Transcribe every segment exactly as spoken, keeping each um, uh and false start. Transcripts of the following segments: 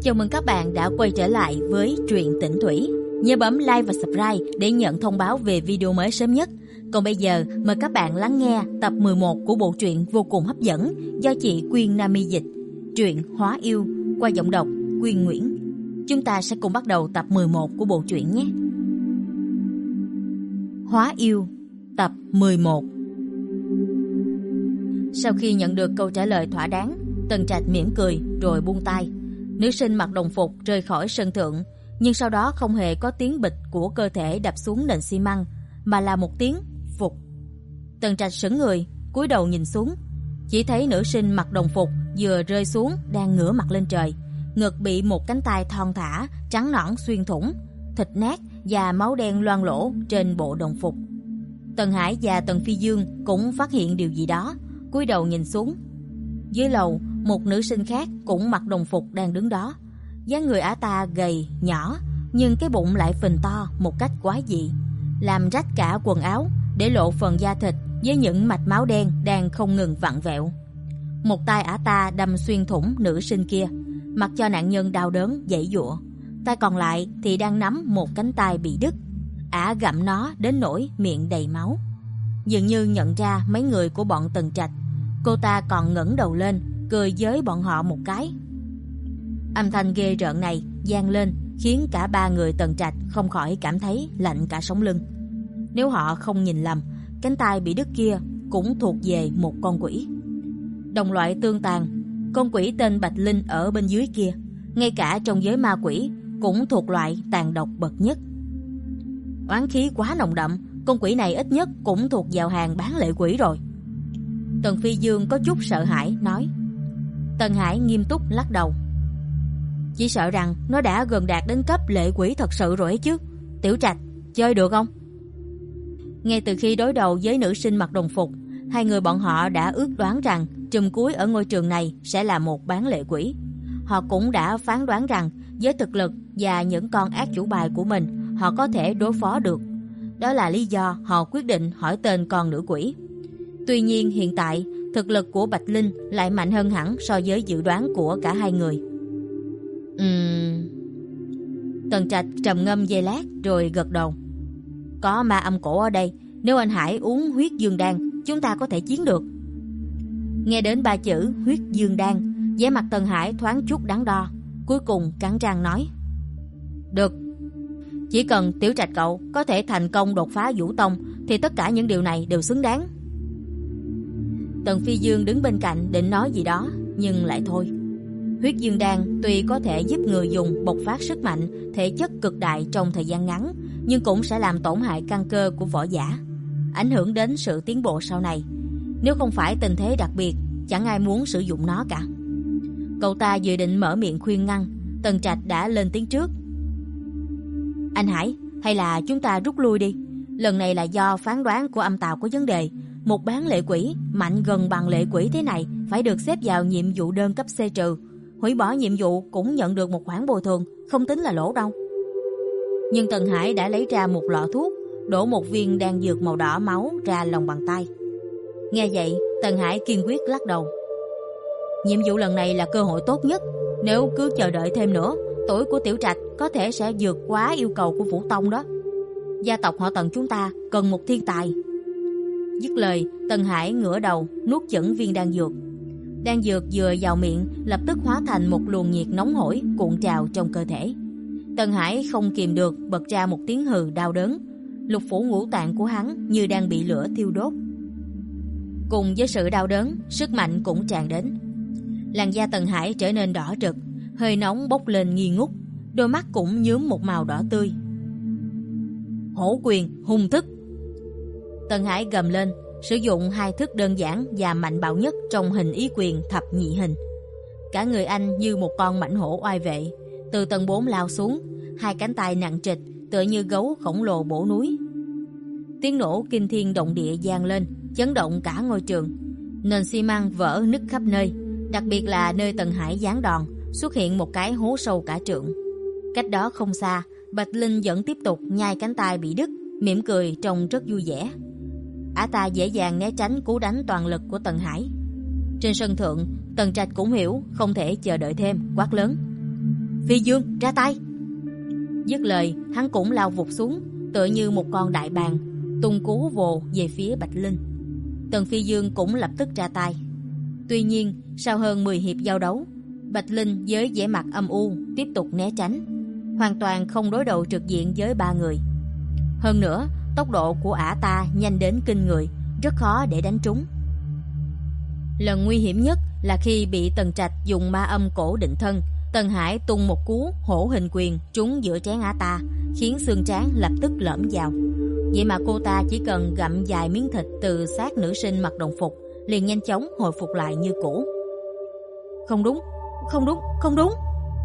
Chào mừng các bạn đã quay trở lại với truyện Tĩnh Thủy. Nhớ bấm like và subscribe để nhận thông báo về video mới sớm nhất. Còn bây giờ mời các bạn lắng nghe tập mười một của bộ truyện vô cùng hấp dẫn do chị Quyên Nami dịch, truyện Hóa Yêu qua giọng đọc Quyên Nguyễn. Chúng ta sẽ cùng bắt đầu tập mười một của bộ truyện nhé. Hóa Yêu tập mười một. Sau khi nhận được câu trả lời thỏa đáng, Tần Trạch mỉm cười rồi buông tay. Nữ sinh mặc đồng phục rời khỏi sân thượng, nhưng sau đó không hề có tiếng bịch của cơ thể đập xuống nền xi măng, mà là một tiếng phục. Tần Trạch sững người, cúi đầu nhìn xuống, chỉ thấy nữ sinh mặc đồng phục vừa rơi xuống đang ngửa mặt lên trời, ngực bị một cánh tay thon thả trắng nõn xuyên thủng, thịt nát và máu đen loang lỗ trên bộ đồng phục. Tần Hải và Tần Phi Dương cũng phát hiện điều gì đó, cúi đầu nhìn xuống. Dưới lầu, một nữ sinh khác cũng mặc đồng phục đang đứng đó. Dáng người ả ta gầy, nhỏ, nhưng cái bụng lại phình to một cách quái dị, làm rách cả quần áo, để lộ phần da thịt với những mạch máu đen đang không ngừng vặn vẹo. Một tay ả ta đâm xuyên thủng nữ sinh kia, mặc cho nạn nhân đau đớn giãy giụa. Tay còn lại thì đang nắm một cánh tay bị đứt. Ả gặm nó đến nỗi miệng đầy máu. Dường như nhận ra mấy người của bọn Tần Trạch, cô ta còn ngẩng đầu lên cười với bọn họ một cái. Âm thanh ghê rợn này vang lên khiến cả ba người Tần Trạch không khỏi cảm thấy lạnh cả sống lưng. Nếu họ không nhìn lầm, cánh tay bị đứt kia cũng thuộc về một con quỷ. Đồng loại tương tàn, con quỷ tên Bạch Linh ở bên dưới kia, ngay cả trong giới ma quỷ cũng thuộc loại tàn độc bậc nhất. Oán khí quá nồng đậm, con quỷ này ít nhất cũng thuộc vào hàng bán lệ quỷ rồi. Tần Phi Dương có chút sợ hãi nói. Tần Hải nghiêm túc lắc đầu. Chỉ sợ rằng nó đã gần đạt đến cấp lệ quỷ thật sự rồi ấy chứ. Tiểu Trạch, chơi được không? Ngay từ khi đối đầu với nữ sinh mặc đồng phục, hai người bọn họ đã ước đoán rằng trùm cuối ở ngôi trường này sẽ là một bán lệ quỷ. Họ cũng đã phán đoán rằng với thực lực và những con ác chủ bài của mình, họ có thể đối phó được. Đó là lý do họ quyết định hỏi tên con nữ quỷ. Tuy nhiên hiện tại, thực lực của Bạch Linh lại mạnh hơn hẳn so với dự đoán của cả hai người. Uhm... Tần Trạch trầm ngâm giây lát rồi gật đầu. Có ma âm cổ ở đây, nếu anh Hải uống huyết dương đan, chúng ta có thể chiến được. Nghe đến ba chữ huyết dương đan, vẻ mặt Tần Hải thoáng chút đắn đo, cuối cùng cắn răng nói. Được, chỉ cần Tiểu Trạch cậu có thể thành công đột phá Vũ Tông thì tất cả những điều này đều xứng đáng. Tần Phi Dương đứng bên cạnh định nói gì đó, nhưng lại thôi. Huyết dương đan tuy có thể giúp người dùng bộc phát sức mạnh, thể chất cực đại trong thời gian ngắn, nhưng cũng sẽ làm tổn hại căn cơ của võ giả, ảnh hưởng đến sự tiến bộ sau này. Nếu không phải tình thế đặc biệt, chẳng ai muốn sử dụng nó cả. Cậu ta dự định mở miệng khuyên ngăn, Tần Trạch đã lên tiếng trước. Anh Hải, hay là chúng ta rút lui đi. Lần này là do phán đoán của âm tào có vấn đề. Một bán lệ quỷ mạnh gần bằng lệ quỷ thế này phải được xếp vào nhiệm vụ đơn cấp C trừ. Hủy bỏ nhiệm vụ cũng nhận được một khoản bồi thường, không tính là lỗ đâu. Nhưng Tần Hải đã lấy ra một lọ thuốc, đổ một viên đan dược màu đỏ máu ra lòng bàn tay. Nghe vậy, Tần Hải kiên quyết lắc đầu. Nhiệm vụ lần này là cơ hội tốt nhất. Nếu cứ chờ đợi thêm nữa, tuổi của Tiểu Trạch có thể sẽ vượt quá yêu cầu của Vũ Tông đó. Gia tộc họ Tần chúng ta cần một thiên tài. Dứt lời, Tần Hải ngửa đầu nuốt chửng viên đan dược. Đan dược vừa vào miệng lập tức hóa thành một luồng nhiệt nóng hổi cuộn trào trong cơ thể. Tần Hải không kìm được bật ra một tiếng hừ đau đớn. Lục phủ ngũ tạng của hắn như đang bị lửa thiêu đốt. Cùng với sự đau đớn, sức mạnh cũng tràn đến. Làn da Tần Hải trở nên đỏ rực, hơi nóng bốc lên nghi ngút, đôi mắt cũng nhuốm một màu đỏ tươi. Hổ quyền hung thức. Tần Hải gầm lên, sử dụng hai thức đơn giản và mạnh bạo nhất trong hình ý quyền thập nhị hình. Cả người anh như một con mãnh hổ oai vệ, từ tầng bốn lao xuống, hai cánh tay nặng trịch tựa như gấu khổng lồ bổ núi. Tiếng nổ kinh thiên động địa vang lên, chấn động cả ngôi trường. Nền xi măng vỡ nứt khắp nơi, đặc biệt là nơi Tần Hải giáng đòn, xuất hiện một cái hố sâu cả trượng. Cách đó không xa, Bạch Linh vẫn tiếp tục nhai cánh tay bị đứt, mỉm cười trông rất vui vẻ. Ả ta dễ dàng né tránh cú đánh toàn lực của Tần Hải. Trên sân thượng, Tần Trạch cũng hiểu không thể chờ đợi thêm, quát lớn. Phi Dương, ra tay. Dứt lời, hắn cũng lao vụt xuống, tựa như một con đại bàng, tung cú vồ về phía Bạch Linh. Tần Phi Dương cũng lập tức ra tay. Tuy nhiên, sau hơn mười hiệp giao đấu, Bạch Linh với vẻ mặt âm u tiếp tục né tránh, hoàn toàn không đối đầu trực diện với ba người. Hơn nữa, tốc độ của ả ta nhanh đến kinh người, rất khó để đánh trúng. Lần nguy hiểm nhất là khi bị Tần Trạch dùng ma âm cổ định thân, Tần Hải tung một cú hổ hình quyền trúng giữa trán ả ta, khiến xương trán lập tức lõm vào. Vậy mà cô ta chỉ cần gặm vài miếng thịt từ xác nữ sinh mặc đồng phục, liền nhanh chóng hồi phục lại như cũ. Không đúng, không đúng, không đúng.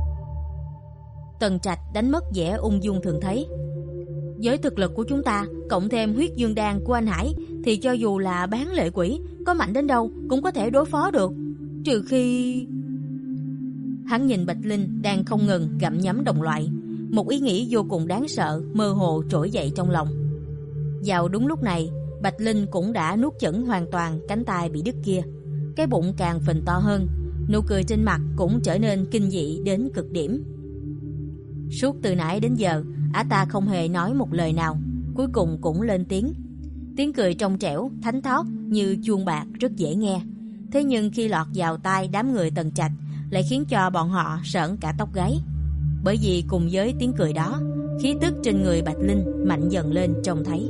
Tần Trạch đánh mất vẻ ung dung thường thấy. Với thực lực của chúng ta, cộng thêm huyết dương đan của anh Hải, thì cho dù là bán lệ quỷ, có mạnh đến đâu cũng có thể đối phó được. Trừ khi... Hắn nhìn Bạch Linh đang không ngừng gặm nhấm đồng loại, một ý nghĩ vô cùng đáng sợ mơ hồ trỗi dậy trong lòng. Vào đúng lúc này, Bạch Linh cũng đã nuốt chửng hoàn toàn cánh tay bị đứt kia. Cái bụng càng phình to hơn, nụ cười trên mặt cũng trở nên kinh dị đến cực điểm. Suốt từ nãy đến giờ, ả ta không hề nói một lời nào, cuối cùng cũng lên tiếng. Tiếng cười trong trẻo, thánh thót như chuông bạc rất dễ nghe. Thế nhưng khi lọt vào tai đám người Tần Trạch, lại khiến cho bọn họ sởn cả tóc gáy. Bởi vì cùng với tiếng cười đó, khí tức trên người Bạch Linh mạnh dần lên trông thấy.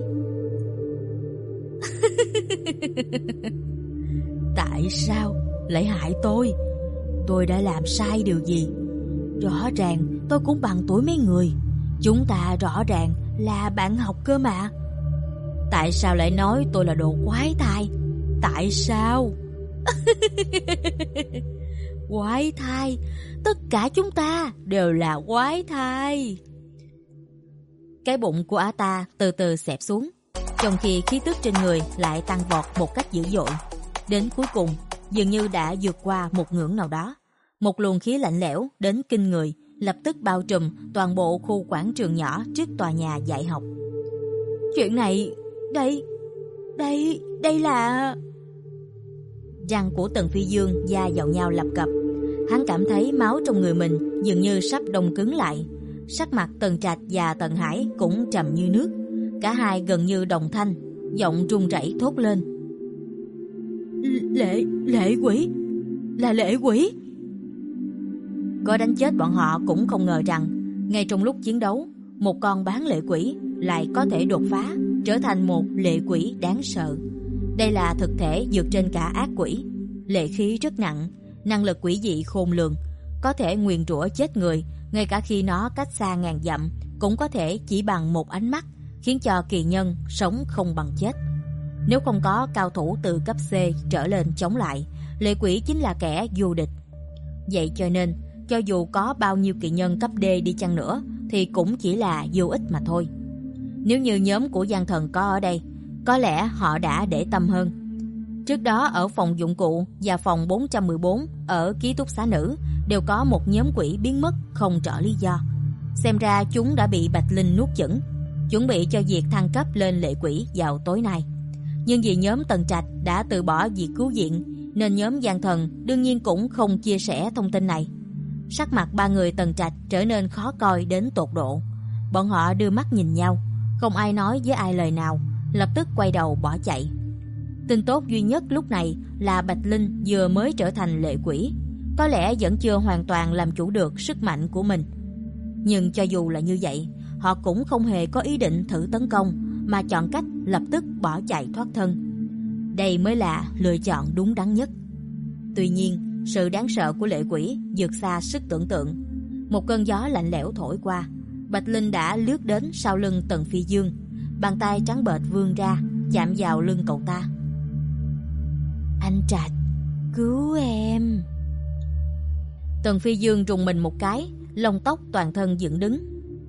Tại sao lại hại tôi? Tôi đã làm sai điều gì? Rõ ràng tôi cũng bằng tuổi mấy người, chúng ta rõ ràng là bạn học cơ mà. Tại sao lại nói tôi là đồ quái thai? Tại sao? Quái thai, tất cả chúng ta đều là quái thai. Cái bụng của ả ta từ từ xẹp xuống, trong khi khí tức trên người lại tăng vọt một cách dữ dội. Đến cuối cùng, dường như đã vượt qua một ngưỡng nào đó. Một luồng khí lạnh lẽo đến kinh người lập tức bao trùm toàn bộ khu quảng trường nhỏ trước tòa nhà dạy học. Chuyện này, đây, đây, đây là... Răng của Tần Phi Dương da vào nhau lập cập. Hắn cảm thấy máu trong người mình dường như sắp đông cứng lại. Sắc mặt Tần Trạch và Tần Hải cũng trầm như nước. Cả hai gần như đồng thanh, giọng run rẩy thốt lên. Lệ, lệ quỷ, là lệ quỷ. Có đánh chết bọn họ cũng không ngờ rằng, ngay trong lúc chiến đấu, một con bán lệ quỷ lại có thể đột phá, trở thành một lệ quỷ đáng sợ. Đây là thực thể vượt trên cả ác quỷ, lệ khí rất nặng, năng lực quỷ dị khôn lường, có thể nguyền rủa chết người, ngay cả khi nó cách xa ngàn dặm, cũng có thể chỉ bằng một ánh mắt, khiến cho kỳ nhân sống không bằng chết. Nếu không có cao thủ từ cấp C trở lên chống lại, lệ quỷ chính là kẻ vô địch. Vậy cho nên, cho dù có bao nhiêu kỳ nhân cấp D đi chăng nữa, thì cũng chỉ là vô ích mà thôi. Nếu như nhóm của Giang Thần có ở đây, có lẽ họ đã để tâm hơn. Trước đó ở phòng dụng cụ và phòng bốn trăm mười bốn ở ký túc xá nữ đều có một nhóm quỷ biến mất không rõ lý do. Xem ra chúng đã bị Bạch Linh nuốt chửng, chuẩn bị cho việc thăng cấp lên lệ quỷ vào tối nay. Nhưng vì nhóm Tần Trạch đã từ bỏ việc cứu viện, nên nhóm Giang Thần đương nhiên cũng không chia sẻ thông tin này. Sắc mặt ba người Tần Trạch trở nên khó coi đến tột độ. Bọn họ đưa mắt nhìn nhau, không ai nói với ai lời nào, lập tức quay đầu bỏ chạy. Tin tốt duy nhất lúc này là Bạch Linh vừa mới trở thành lệ quỷ, có lẽ vẫn chưa hoàn toàn làm chủ được sức mạnh của mình. Nhưng cho dù là như vậy, họ cũng không hề có ý định thử tấn công, mà chọn cách lập tức bỏ chạy thoát thân. Đây mới là lựa chọn đúng đắn nhất. Tuy nhiên, sự đáng sợ của lệ quỷ vượt xa sức tưởng tượng. Một cơn gió lạnh lẽo thổi qua, Bạch Linh đã lướt đến sau lưng Tần Phi Dương, bàn tay trắng bệch vươn ra, chạm vào lưng cậu ta. Anh Trạch, cứu em. Tần Phi Dương rùng mình một cái, lông tóc toàn thân dựng đứng.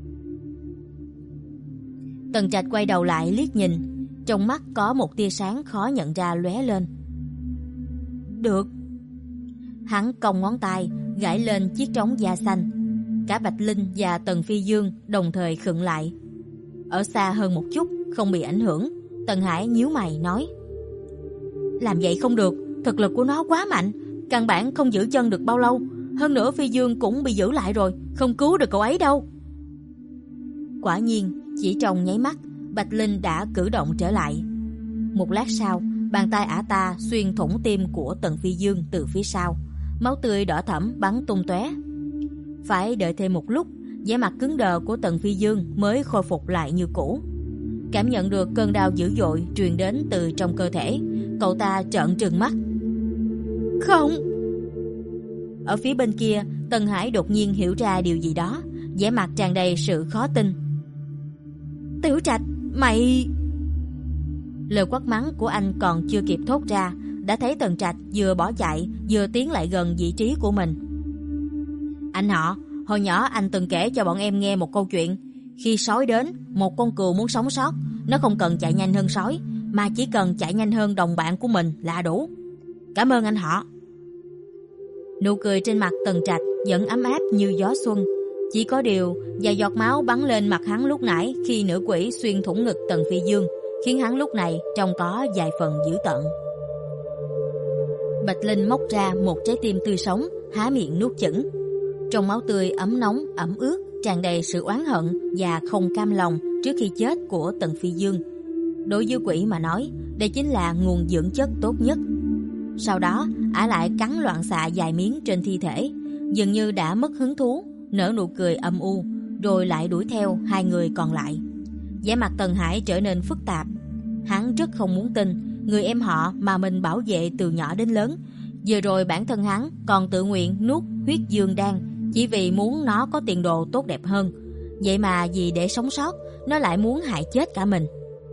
Tần Trạch quay đầu lại liếc nhìn, trong mắt có một tia sáng khó nhận ra lóe lên. Được. Hắn cong ngón tay gãi lên chiếc trống da xanh. Cả Bạch Linh và Tần Phi Dương đồng thời khựng lại. Ở xa hơn một chút, không bị ảnh hưởng, Tần Hải nhíu mày nói: Làm vậy không được, thực lực của nó quá mạnh, căn bản không giữ chân được bao lâu. Hơn nữa Phi Dương cũng bị giữ lại rồi, không cứu được cậu ấy đâu. Quả nhiên, chỉ trong nháy mắt, Bạch Linh đã cử động trở lại. Một lát sau, bàn tay ả ta xuyên thủng tim của Tần Phi Dương từ phía sau, máu tươi đỏ thẫm bắn tung tóe. Phải đợi thêm một lúc, vẻ mặt cứng đờ của Tần Phi Dương mới khôi phục lại như cũ. Cảm nhận được cơn đau dữ dội truyền đến từ trong cơ thể, cậu ta trợn trừng mắt. Không! Ở phía bên kia, Tần Hải đột nhiên hiểu ra điều gì đó, vẻ mặt tràn đầy sự khó tin. Tiểu Trạch, mày... Lời quát mắng của anh còn chưa kịp thốt ra, đã thấy Tần Trạch vừa bỏ chạy vừa tiến lại gần vị trí của mình. Anh họ, hồi nhỏ anh từng kể cho bọn em nghe một câu chuyện. Khi sói đến, một con cừu muốn sống sót, nó không cần chạy nhanh hơn sói, mà chỉ cần chạy nhanh hơn đồng bạn của mình là đủ. Cảm ơn anh họ. Nụ cười trên mặt Tần Trạch vẫn ấm áp như gió xuân. Chỉ có điều, vài giọt máu bắn lên mặt hắn lúc nãy khi nữ quỷ xuyên thủng ngực Tần Phi Dương, khiến hắn lúc này trông có vài phần dữ tợn. Bạch Linh móc ra một trái tim tươi sống, há miệng nuốt chửng. Trong máu tươi ấm nóng, ẩm ướt, tràn đầy sự oán hận và không cam lòng trước khi chết của Tần Phi Dương. Đối với quỷ mà nói, đây chính là nguồn dưỡng chất tốt nhất. Sau đó, ả lại cắn loạn xạ vài miếng trên thi thể, dường như đã mất hứng thú, nở nụ cười âm u, rồi lại đuổi theo hai người còn lại. Vẻ mặt Tần Hải trở nên phức tạp. Hắn rất không muốn tin người em họ mà mình bảo vệ từ nhỏ đến lớn, vừa rồi bản thân hắn còn tự nguyện nuốt huyết dương đan chỉ vì muốn nó có tiền đồ tốt đẹp hơn. Vậy mà vì để sống sót, nó lại muốn hại chết cả mình.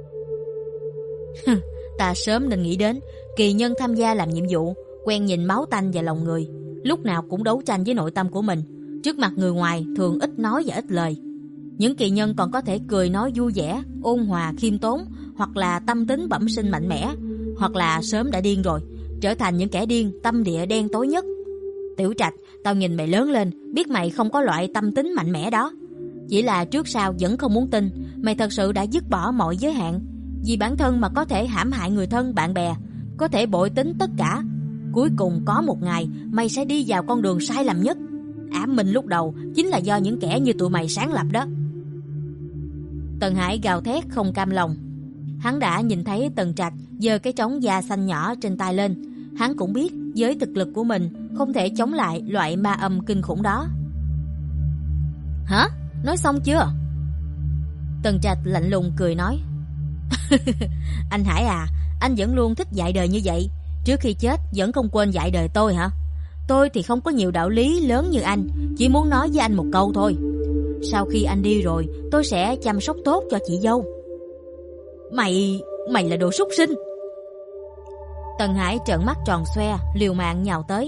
Ta sớm nên nghĩ đến, kỳ nhân tham gia làm nhiệm vụ, quen nhìn máu tanh và lòng người, lúc nào cũng đấu tranh với nội tâm của mình. Trước mặt người ngoài thường ít nói và ít lời. Những kỳ nhân còn có thể cười nói vui vẻ, ôn hòa, khiêm tốn, hoặc là tâm tính bẩm sinh mạnh mẽ, hoặc là sớm đã điên rồi, trở thành những kẻ điên tâm địa đen tối nhất. Tiểu Trạch, tao nhìn mày lớn lên, biết mày không có loại tâm tính mạnh mẽ đó. Chỉ là trước sau vẫn không muốn tin mày thật sự đã dứt bỏ mọi giới hạn, vì bản thân mà có thể hãm hại người thân bạn bè, có thể bội tính tất cả. Cuối cùng có một ngày mày sẽ đi vào con đường sai lầm nhất. Ám minh lúc đầu chính là do những kẻ như tụi mày sáng lập đó. Tần Hải gào thét không cam lòng. Hắn đã nhìn thấy Tần Trạch giơ cái trống da xanh nhỏ trên tay lên. Hắn cũng biết với thực lực của mình không thể chống lại loại ma âm kinh khủng đó. Hả? Nói xong chưa? Tần Trạch lạnh lùng cười nói. Anh Hải à, anh vẫn luôn thích dạy đời như vậy. Trước khi chết vẫn không quên dạy đời tôi hả? Tôi thì không có nhiều đạo lý lớn như anh, chỉ muốn nói với anh một câu thôi. Sau khi anh đi rồi, tôi sẽ chăm sóc tốt cho chị dâu. Mày, mày là đồ súc sinh. Tần Hải trợn mắt tròn xoe, liều mạng nhào tới.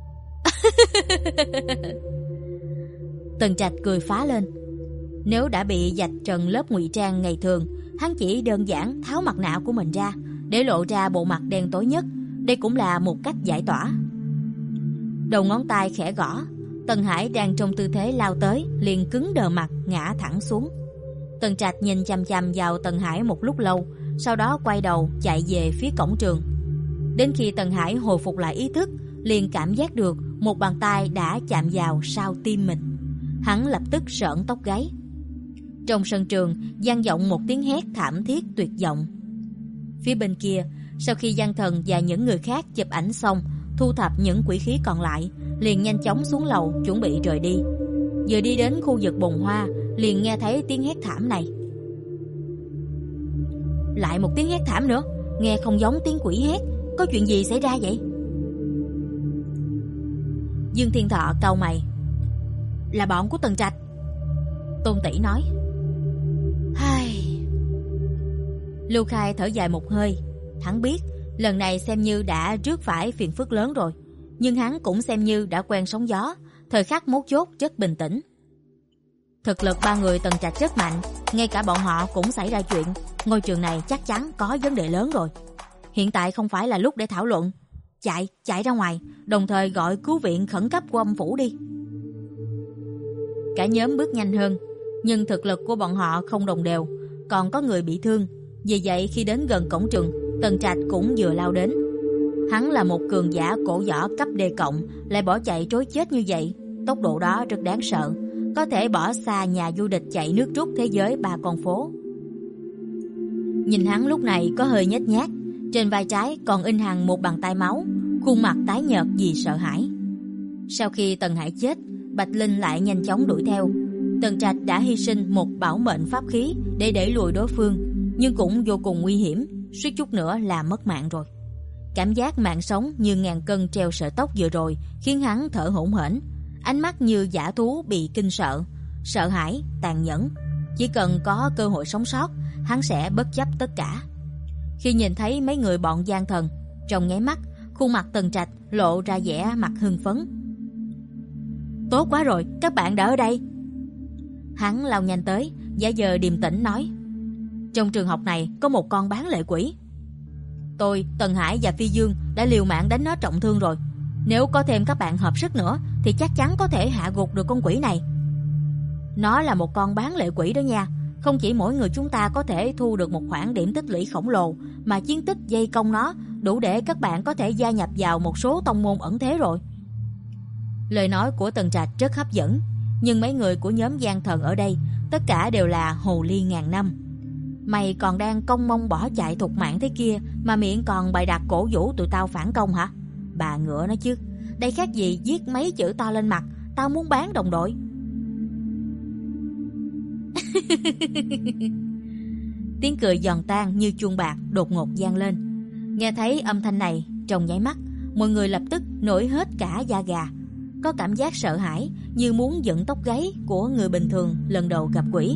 Tần Trạch cười phá lên. Nếu đã bị vạch trần lớp ngụy trang ngày thường, hắn chỉ đơn giản tháo mặt nạ của mình ra để lộ ra bộ mặt đen tối nhất. Đây cũng là một cách giải tỏa. Đầu ngón tay khẽ gõ. Tần Hải đang trong tư thế lao tới, liền cứng đờ mặt ngã thẳng xuống. Tần Trạch nhìn chằm chằm vào Tần Hải một lúc lâu, sau đó quay đầu chạy về phía cổng trường. Đến khi Tần Hải hồi phục lại ý thức, liền cảm giác được một bàn tay đã chạm vào sau tim mình. Hắn lập tức sởn tóc gáy. Trong sân trường vang vọng một tiếng hét thảm thiết tuyệt vọng. Phía bên kia, sau khi Giang Thần và những người khác chụp ảnh xong, thu thập những quỷ khí còn lại, liền nhanh chóng xuống lầu chuẩn bị rời đi. Vừa đi đến khu vực bồn hoa, liền nghe thấy tiếng hét thảm này. Lại một tiếng hét thảm nữa, nghe không giống tiếng quỷ hét. Có chuyện gì xảy ra vậy? Dương Thiên Thọ cau mày. Là bọn của Tần Trạch. Tôn Tỷ nói. Hai. Lưu Khai thở dài một hơi. Hắn biết lần này xem như đã rước phải phiền phức lớn rồi, nhưng hắn cũng xem như đã quen sóng gió, thời khắc mấu chốt rất bình tĩnh. Thực lực ba người Tần Trạch rất mạnh, ngay cả bọn họ cũng xảy ra chuyện. Ngôi trường này chắc chắn có vấn đề lớn rồi. Hiện tại không phải là lúc để thảo luận. Chạy, chạy ra ngoài, đồng thời gọi cứu viện khẩn cấp của âm phủ đi. Cả nhóm bước nhanh hơn, nhưng thực lực của bọn họ không đồng đều, còn có người bị thương. Vì vậy khi đến gần cổng trường, Tần Trạch cũng vừa lao đến. Hắn là một cường giả cổ võ cấp D cộng, lại bỏ chạy trối chết như vậy, tốc độ đó rất đáng sợ, có thể bỏ xa nhà vô địch chạy nước rút thế giới ba con phố. Nhìn hắn lúc này có hơi nhếch nhác, trên vai trái còn in hằn một bàn tay máu, khuôn mặt tái nhợt vì sợ hãi. Sau khi Tần Hải chết, Bạch Linh lại nhanh chóng đuổi theo. Tần Trạch đã hy sinh một bảo mệnh pháp khí để đẩy lùi đối phương, nhưng cũng vô cùng nguy hiểm, suýt chút nữa là mất mạng rồi. Cảm giác mạng sống như ngàn cân treo sợi tóc vừa rồi khiến hắn thở hổn hển, ánh mắt như dã thú bị kinh sợ, sợ hãi, tàn nhẫn. Chỉ cần có cơ hội sống sót, hắn sẽ bất chấp tất cả. Khi nhìn thấy mấy người bọn gian thần, trong nháy mắt, khuôn mặt Tần Trạch lộ ra vẻ mặt hưng phấn. Tốt quá rồi, các bạn đã ở đây. Hắn lao nhanh tới, giả vờ điềm tĩnh nói: Trong trường học này có một con bán lệ quỷ. Tôi, Tần Hải và Phi Dương đã liều mạng đánh nó trọng thương rồi. Nếu có thêm các bạn hợp sức nữa thì chắc chắn có thể hạ gục được con quỷ này. Nó là một con bán lệ quỷ đó nha. Không chỉ mỗi người chúng ta có thể thu được một khoản điểm tích lũy khổng lồ, mà chiến tích dây công nó đủ để các bạn có thể gia nhập vào một số tông môn ẩn thế rồi. Lời nói của Tần Trạch rất hấp dẫn, nhưng mấy người của nhóm gian thần ở đây tất cả đều là hồ ly ngàn năm. Mày còn đang cong mông bỏ chạy thục mạng thế kia mà miệng còn bày đặt cổ vũ tụi tao phản công hả? Bà ngựa nó chứ, đây khác gì viết mấy chữ to lên mặt, tao muốn bán đồng đội. Tiếng cười giòn tan như chuông bạc đột ngột vang lên. Nghe thấy âm thanh này, trong nháy mắt, mọi người lập tức nổi hết cả da gà, có cảm giác sợ hãi như muốn dựng tóc gáy của người bình thường lần đầu gặp quỷ.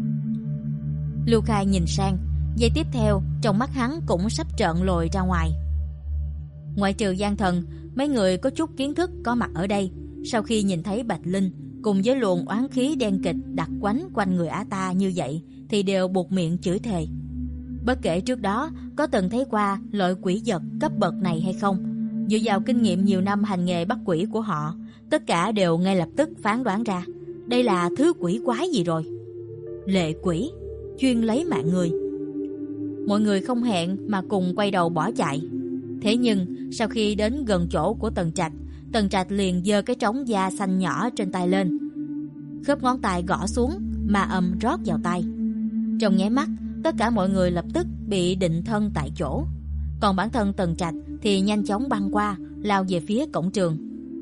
Lưu Khai nhìn sang, giây tiếp theo trong mắt hắn cũng sắp trợn lồi ra ngoài. Ngoại trừ gian thần, mấy người có chút kiến thức có mặt ở đây, sau khi nhìn thấy Bạch Linh cùng với luồng oán khí đen kịch đặc quánh quanh người ả ta như vậy thì đều buột miệng chửi thề. Bất kể trước đó có từng thấy qua loại quỷ vật cấp bậc này hay không, dựa vào kinh nghiệm nhiều năm hành nghề bắt quỷ của họ, tất cả đều ngay lập tức phán đoán ra đây là thứ quỷ quái gì rồi. Lệ quỷ, chuyên lấy mạng người. Mọi người không hẹn mà cùng quay đầu bỏ chạy. Thế nhưng sau khi đến gần chỗ của Tần Trạch, Tần Trạch liền giơ cái trống da xanh nhỏ trên tay lên, khớp ngón tay gõ xuống, ma âm rót vào tay. Trong nháy mắt, tất cả mọi người lập tức bị định thân tại chỗ. Còn bản thân Tần Trạch thì nhanh chóng băng qua, lao về phía cổng trường.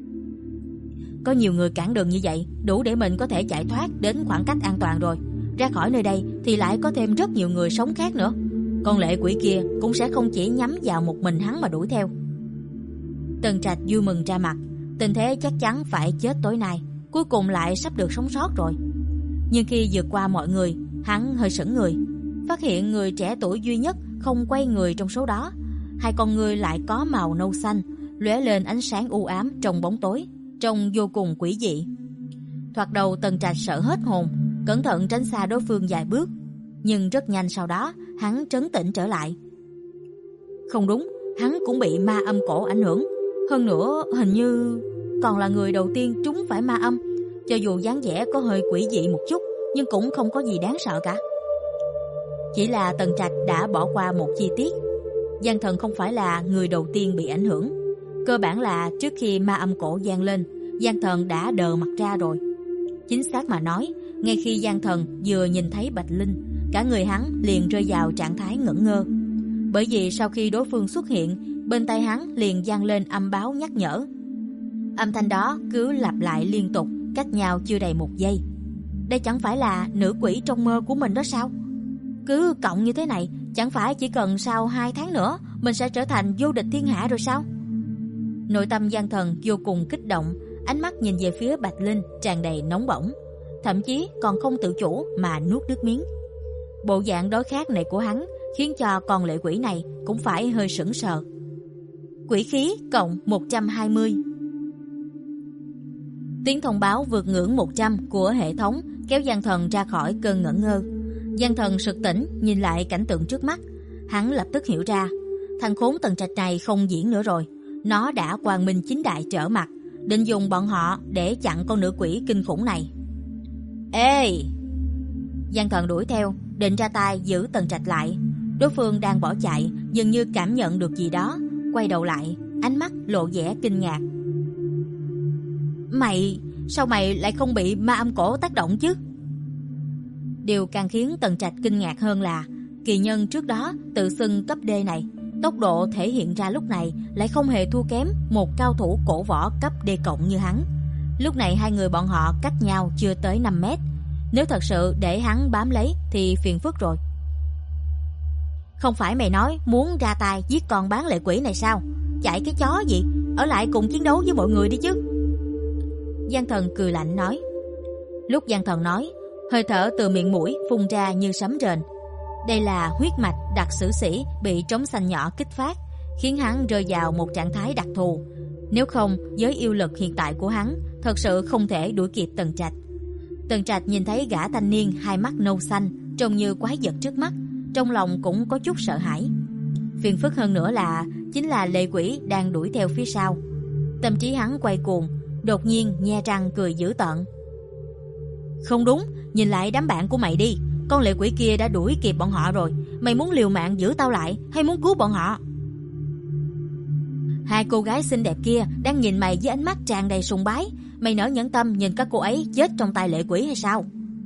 Có nhiều người cản đường như vậy, đủ để mình có thể chạy thoát đến khoảng cách an toàn rồi. Ra khỏi nơi đây thì lại có thêm rất nhiều người sống khác nữa. Con lệ quỷ kia cũng sẽ không chỉ nhắm vào một mình hắn mà đuổi theo. Tần Trạch vui mừng ra mặt, tình thế chắc chắn phải chết tối nay, cuối cùng lại sắp được sống sót rồi. Nhưng khi vượt qua mọi người, hắn hơi sững người, phát hiện người trẻ tuổi duy nhất không quay người trong số đó, hai con ngươi lại có màu nâu xanh, lóe lên ánh sáng u ám trong bóng tối, trông vô cùng quỷ dị. Thoạt đầu Tần Trạch sợ hết hồn, cẩn thận tránh xa đối phương vài bước, nhưng rất nhanh sau đó hắn trấn tĩnh trở lại. Không đúng, hắn cũng bị ma âm cổ ảnh hưởng, hơn nữa hình như còn là người đầu tiên trúng phải ma âm. Cho dù dáng vẻ có hơi quỷ dị một chút, nhưng cũng không có gì đáng sợ cả. Chỉ là Tần Trạch đã bỏ qua một chi tiết, gian thần không phải là người đầu tiên bị ảnh hưởng. Cơ bản là trước khi ma âm cổ vang lên, gian thần đã đờ mặt ra rồi. Chính xác mà nói, ngay khi gian thần vừa nhìn thấy Bạch Linh, cả người hắn liền rơi vào trạng thái ngẩn ngơ. Bởi vì sau khi đối phương xuất hiện, bên tai hắn liền vang lên âm báo nhắc nhở. Âm thanh đó cứ lặp lại liên tục, cách nhau chưa đầy một giây. Đây chẳng phải là nữ quỷ trong mơ của mình đó sao? Cứ cộng như thế này, chẳng phải chỉ cần sau hai tháng nữa mình sẽ trở thành vô địch thiên hạ rồi sao? Nội tâm gian thần vô cùng kích động, ánh mắt nhìn về phía Bạch Linh tràn đầy nóng bỏng, thậm chí còn không tự chủ mà nuốt nước miếng. Bộ dạng đối khác này của hắn khiến cho con lệ quỷ này cũng phải hơi sững sờ. Quỷ khí cộng một trăm hai mươi. Tiếng thông báo vượt ngưỡng một trăm của hệ thống kéo gian thần ra khỏi cơn ngẩn ngơ. Gian thần sực tỉnh nhìn lại cảnh tượng trước mắt, hắn lập tức hiểu ra, thằng khốn Tần Trạch này không diễn nữa rồi. Nó đã quang minh chính đại trở mặt, định dùng bọn họ để chặn con nữ quỷ kinh khủng này. Ê! Gian thần đuổi theo, định ra tay giữ Tần Trạch lại. Đối phương đang bỏ chạy, dường như cảm nhận được gì đó, quay đầu lại, ánh mắt lộ vẻ kinh ngạc. Mày, sao mày lại không bị ma âm cổ tác động chứ? Điều càng khiến Tần Trạch kinh ngạc hơn là kỳ nhân trước đó tự xưng cấp D này, tốc độ thể hiện ra lúc này lại không hề thua kém một cao thủ cổ võ cấp D cộng như hắn. Lúc này hai người bọn họ cách nhau chưa tới năm mét, nếu thật sự để hắn bám lấy thì phiền phức rồi. Không phải mày nói muốn ra tay giết con bán lệ quỷ này sao? Chạy cái chó gì, ở lại cùng chiến đấu với mọi người đi chứ. Giang Thần cười lạnh nói. Lúc Giang Thần nói, hơi thở từ miệng mũi phun ra như sấm rền. Đây là huyết mạch đặc sử sĩ bị trống xanh nhỏ kích phát, khiến hắn rơi vào một trạng thái đặc thù. Nếu không, với yêu lực hiện tại của hắn, thật sự không thể đuổi kịp Tần Trạch. Tần Trạch nhìn thấy gã thanh niên hai mắt nâu xanh, trông như quái vật trước mắt, trong lòng cũng có chút sợ hãi. Phiền phức hơn nữa là chính là lệ quỷ đang đuổi theo phía sau. Tâm trí hắn quay cuồng, đột nhiên nhe răng cười dữ tợn. Không đúng, nhìn lại đám bạn của mày đi, con lệ quỷ kia đã đuổi kịp bọn họ rồi. Mày muốn liều mạng giữ tao lại hay muốn cứu bọn họ? Hai cô gái xinh đẹp kia đang nhìn mày với ánh mắt tràn đầy sùng bái. Mày nỡ nhẫn tâm nhìn các cô ấy chết trong tay lệ quỷ hay sao?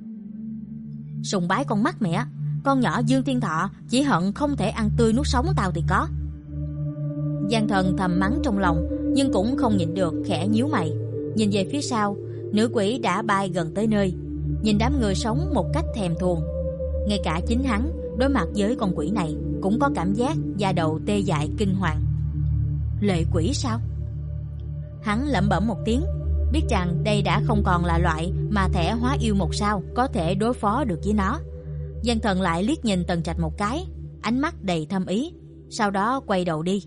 Sùng bái con mắt mẹ, con nhỏ Dương Thiên Thọ chỉ hận không thể ăn tươi nuốt sống tao thì có. Giang Thần thầm mắng trong lòng, nhưng cũng không nhịn được khẽ nhíu mày. Nhìn về phía sau, nữ quỷ đã bay gần tới nơi, nhìn đám người sống một cách thèm thuồng. Ngay cả chính hắn đối mặt với con quỷ này cũng có cảm giác da đầu tê dại kinh hoàng. Lệ quỷ sao? Hắn lẩm bẩm một tiếng, biết rằng đây đã không còn là loại mà thẻ hóa yêu một sao có thể đối phó được với nó. Giang Thần lại liếc nhìn Tần Trạch một cái, ánh mắt đầy thâm ý, sau đó quay đầu đi.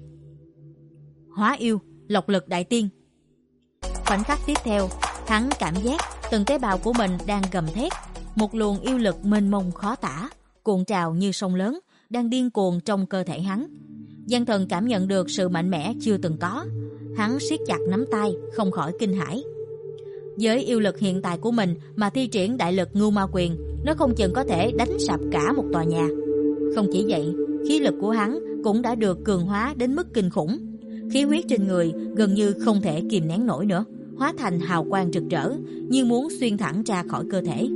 Hóa yêu, lộc lực đại tiên. Khoảnh khắc tiếp theo, hắn cảm giác từng tế bào của mình đang gầm thét, một luồng yêu lực mênh mông khó tả, cuộn trào như sông lớn, đang điên cuồng trong cơ thể hắn. Giang Thần cảm nhận được sự mạnh mẽ chưa từng có, hắn siết chặt nắm tay, không khỏi kinh hãi. Với yêu lực hiện tại của mình mà thi triển đại lực Ngưu Ma Quyền, nó không chừng có thể đánh sập cả một tòa nhà. Không chỉ vậy, khí lực của hắn cũng đã được cường hóa đến mức kinh khủng. Khí huyết trên người gần như không thể kìm nén nổi nữa, hóa thành hào quang rực rỡ, như muốn xuyên thẳng ra khỏi cơ thể.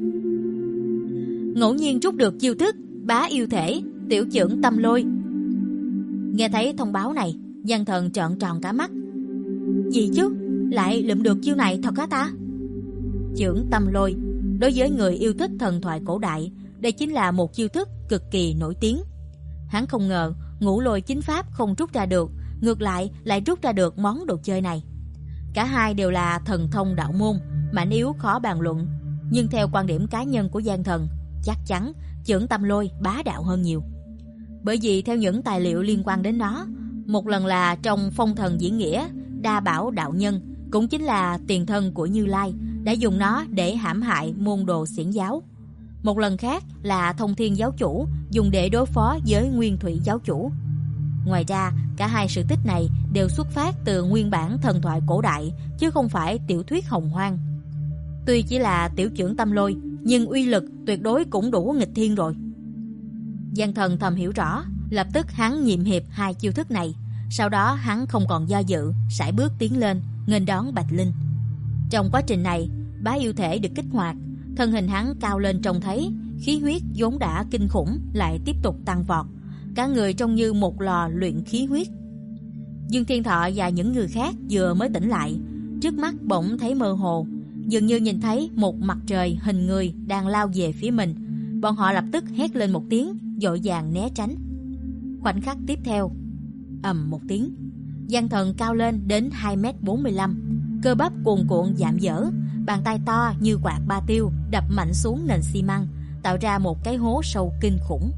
Ngẫu nhiên rút được chiêu thức bá yêu thể, tiểu chưởng tâm lôi. Nghe thấy thông báo này, Giang Thần trợn tròn cả mắt. Gì chứ, lại lượm được chiêu này thật hả ta? Chưởng tâm lôi, đối với người yêu thích thần thoại cổ đại, đây chính là một chiêu thức cực kỳ nổi tiếng. Hắn không ngờ ngũ lôi chính pháp không rút ra được, ngược lại lại rút ra được món đồ chơi này. Cả hai đều là thần thông đạo môn, mạnh yếu khó bàn luận, nhưng theo quan điểm cá nhân của Giang Thần, chắc chắn chưởng tâm lôi bá đạo hơn nhiều. Bởi vì theo những tài liệu liên quan đến nó, một lần là trong Phong Thần Diễn Nghĩa, Đa Bảo đạo nhân, cũng chính là tiền thân của Như Lai, đã dùng nó để hãm hại môn đồ Xiển giáo. Một lần khác là Thông Thiên giáo chủ dùng để đối phó với Nguyên Thủy giáo chủ. Ngoài ra, cả hai sự tích này đều xuất phát từ nguyên bản thần thoại cổ đại, chứ không phải tiểu thuyết hồng hoang. Tuy chỉ là tiểu chưởng tâm lôi, nhưng uy lực tuyệt đối cũng đủ nghịch thiên rồi. Giang Thần thầm hiểu rõ, lập tức hắn nhiệm hiệp hai chiêu thức này. Sau đó hắn không còn do dự, sải bước tiến lên, nghênh đón Bạch Linh. Trong quá trình này, bá yêu thể được kích hoạt, thân hình hắn cao lên trông thấy, khí huyết vốn đã kinh khủng lại tiếp tục tăng vọt, cả người trông như một lò luyện khí huyết. Dương Thiên Thọ và những người khác vừa mới tỉnh lại, trước mắt bỗng thấy mơ hồ, dường như nhìn thấy một mặt trời hình người đang lao về phía mình. Bọn họ lập tức hét lên một tiếng, vội vàng né tránh. Khoảnh khắc tiếp theo, ầm một tiếng, Giang Thần cao lên đến hai mét bốn mươi lăm, cơ bắp cuồn cuộn giảm dở, bàn tay to như quạt ba tiêu đập mạnh xuống nền xi măng, tạo ra một cái hố sâu kinh khủng.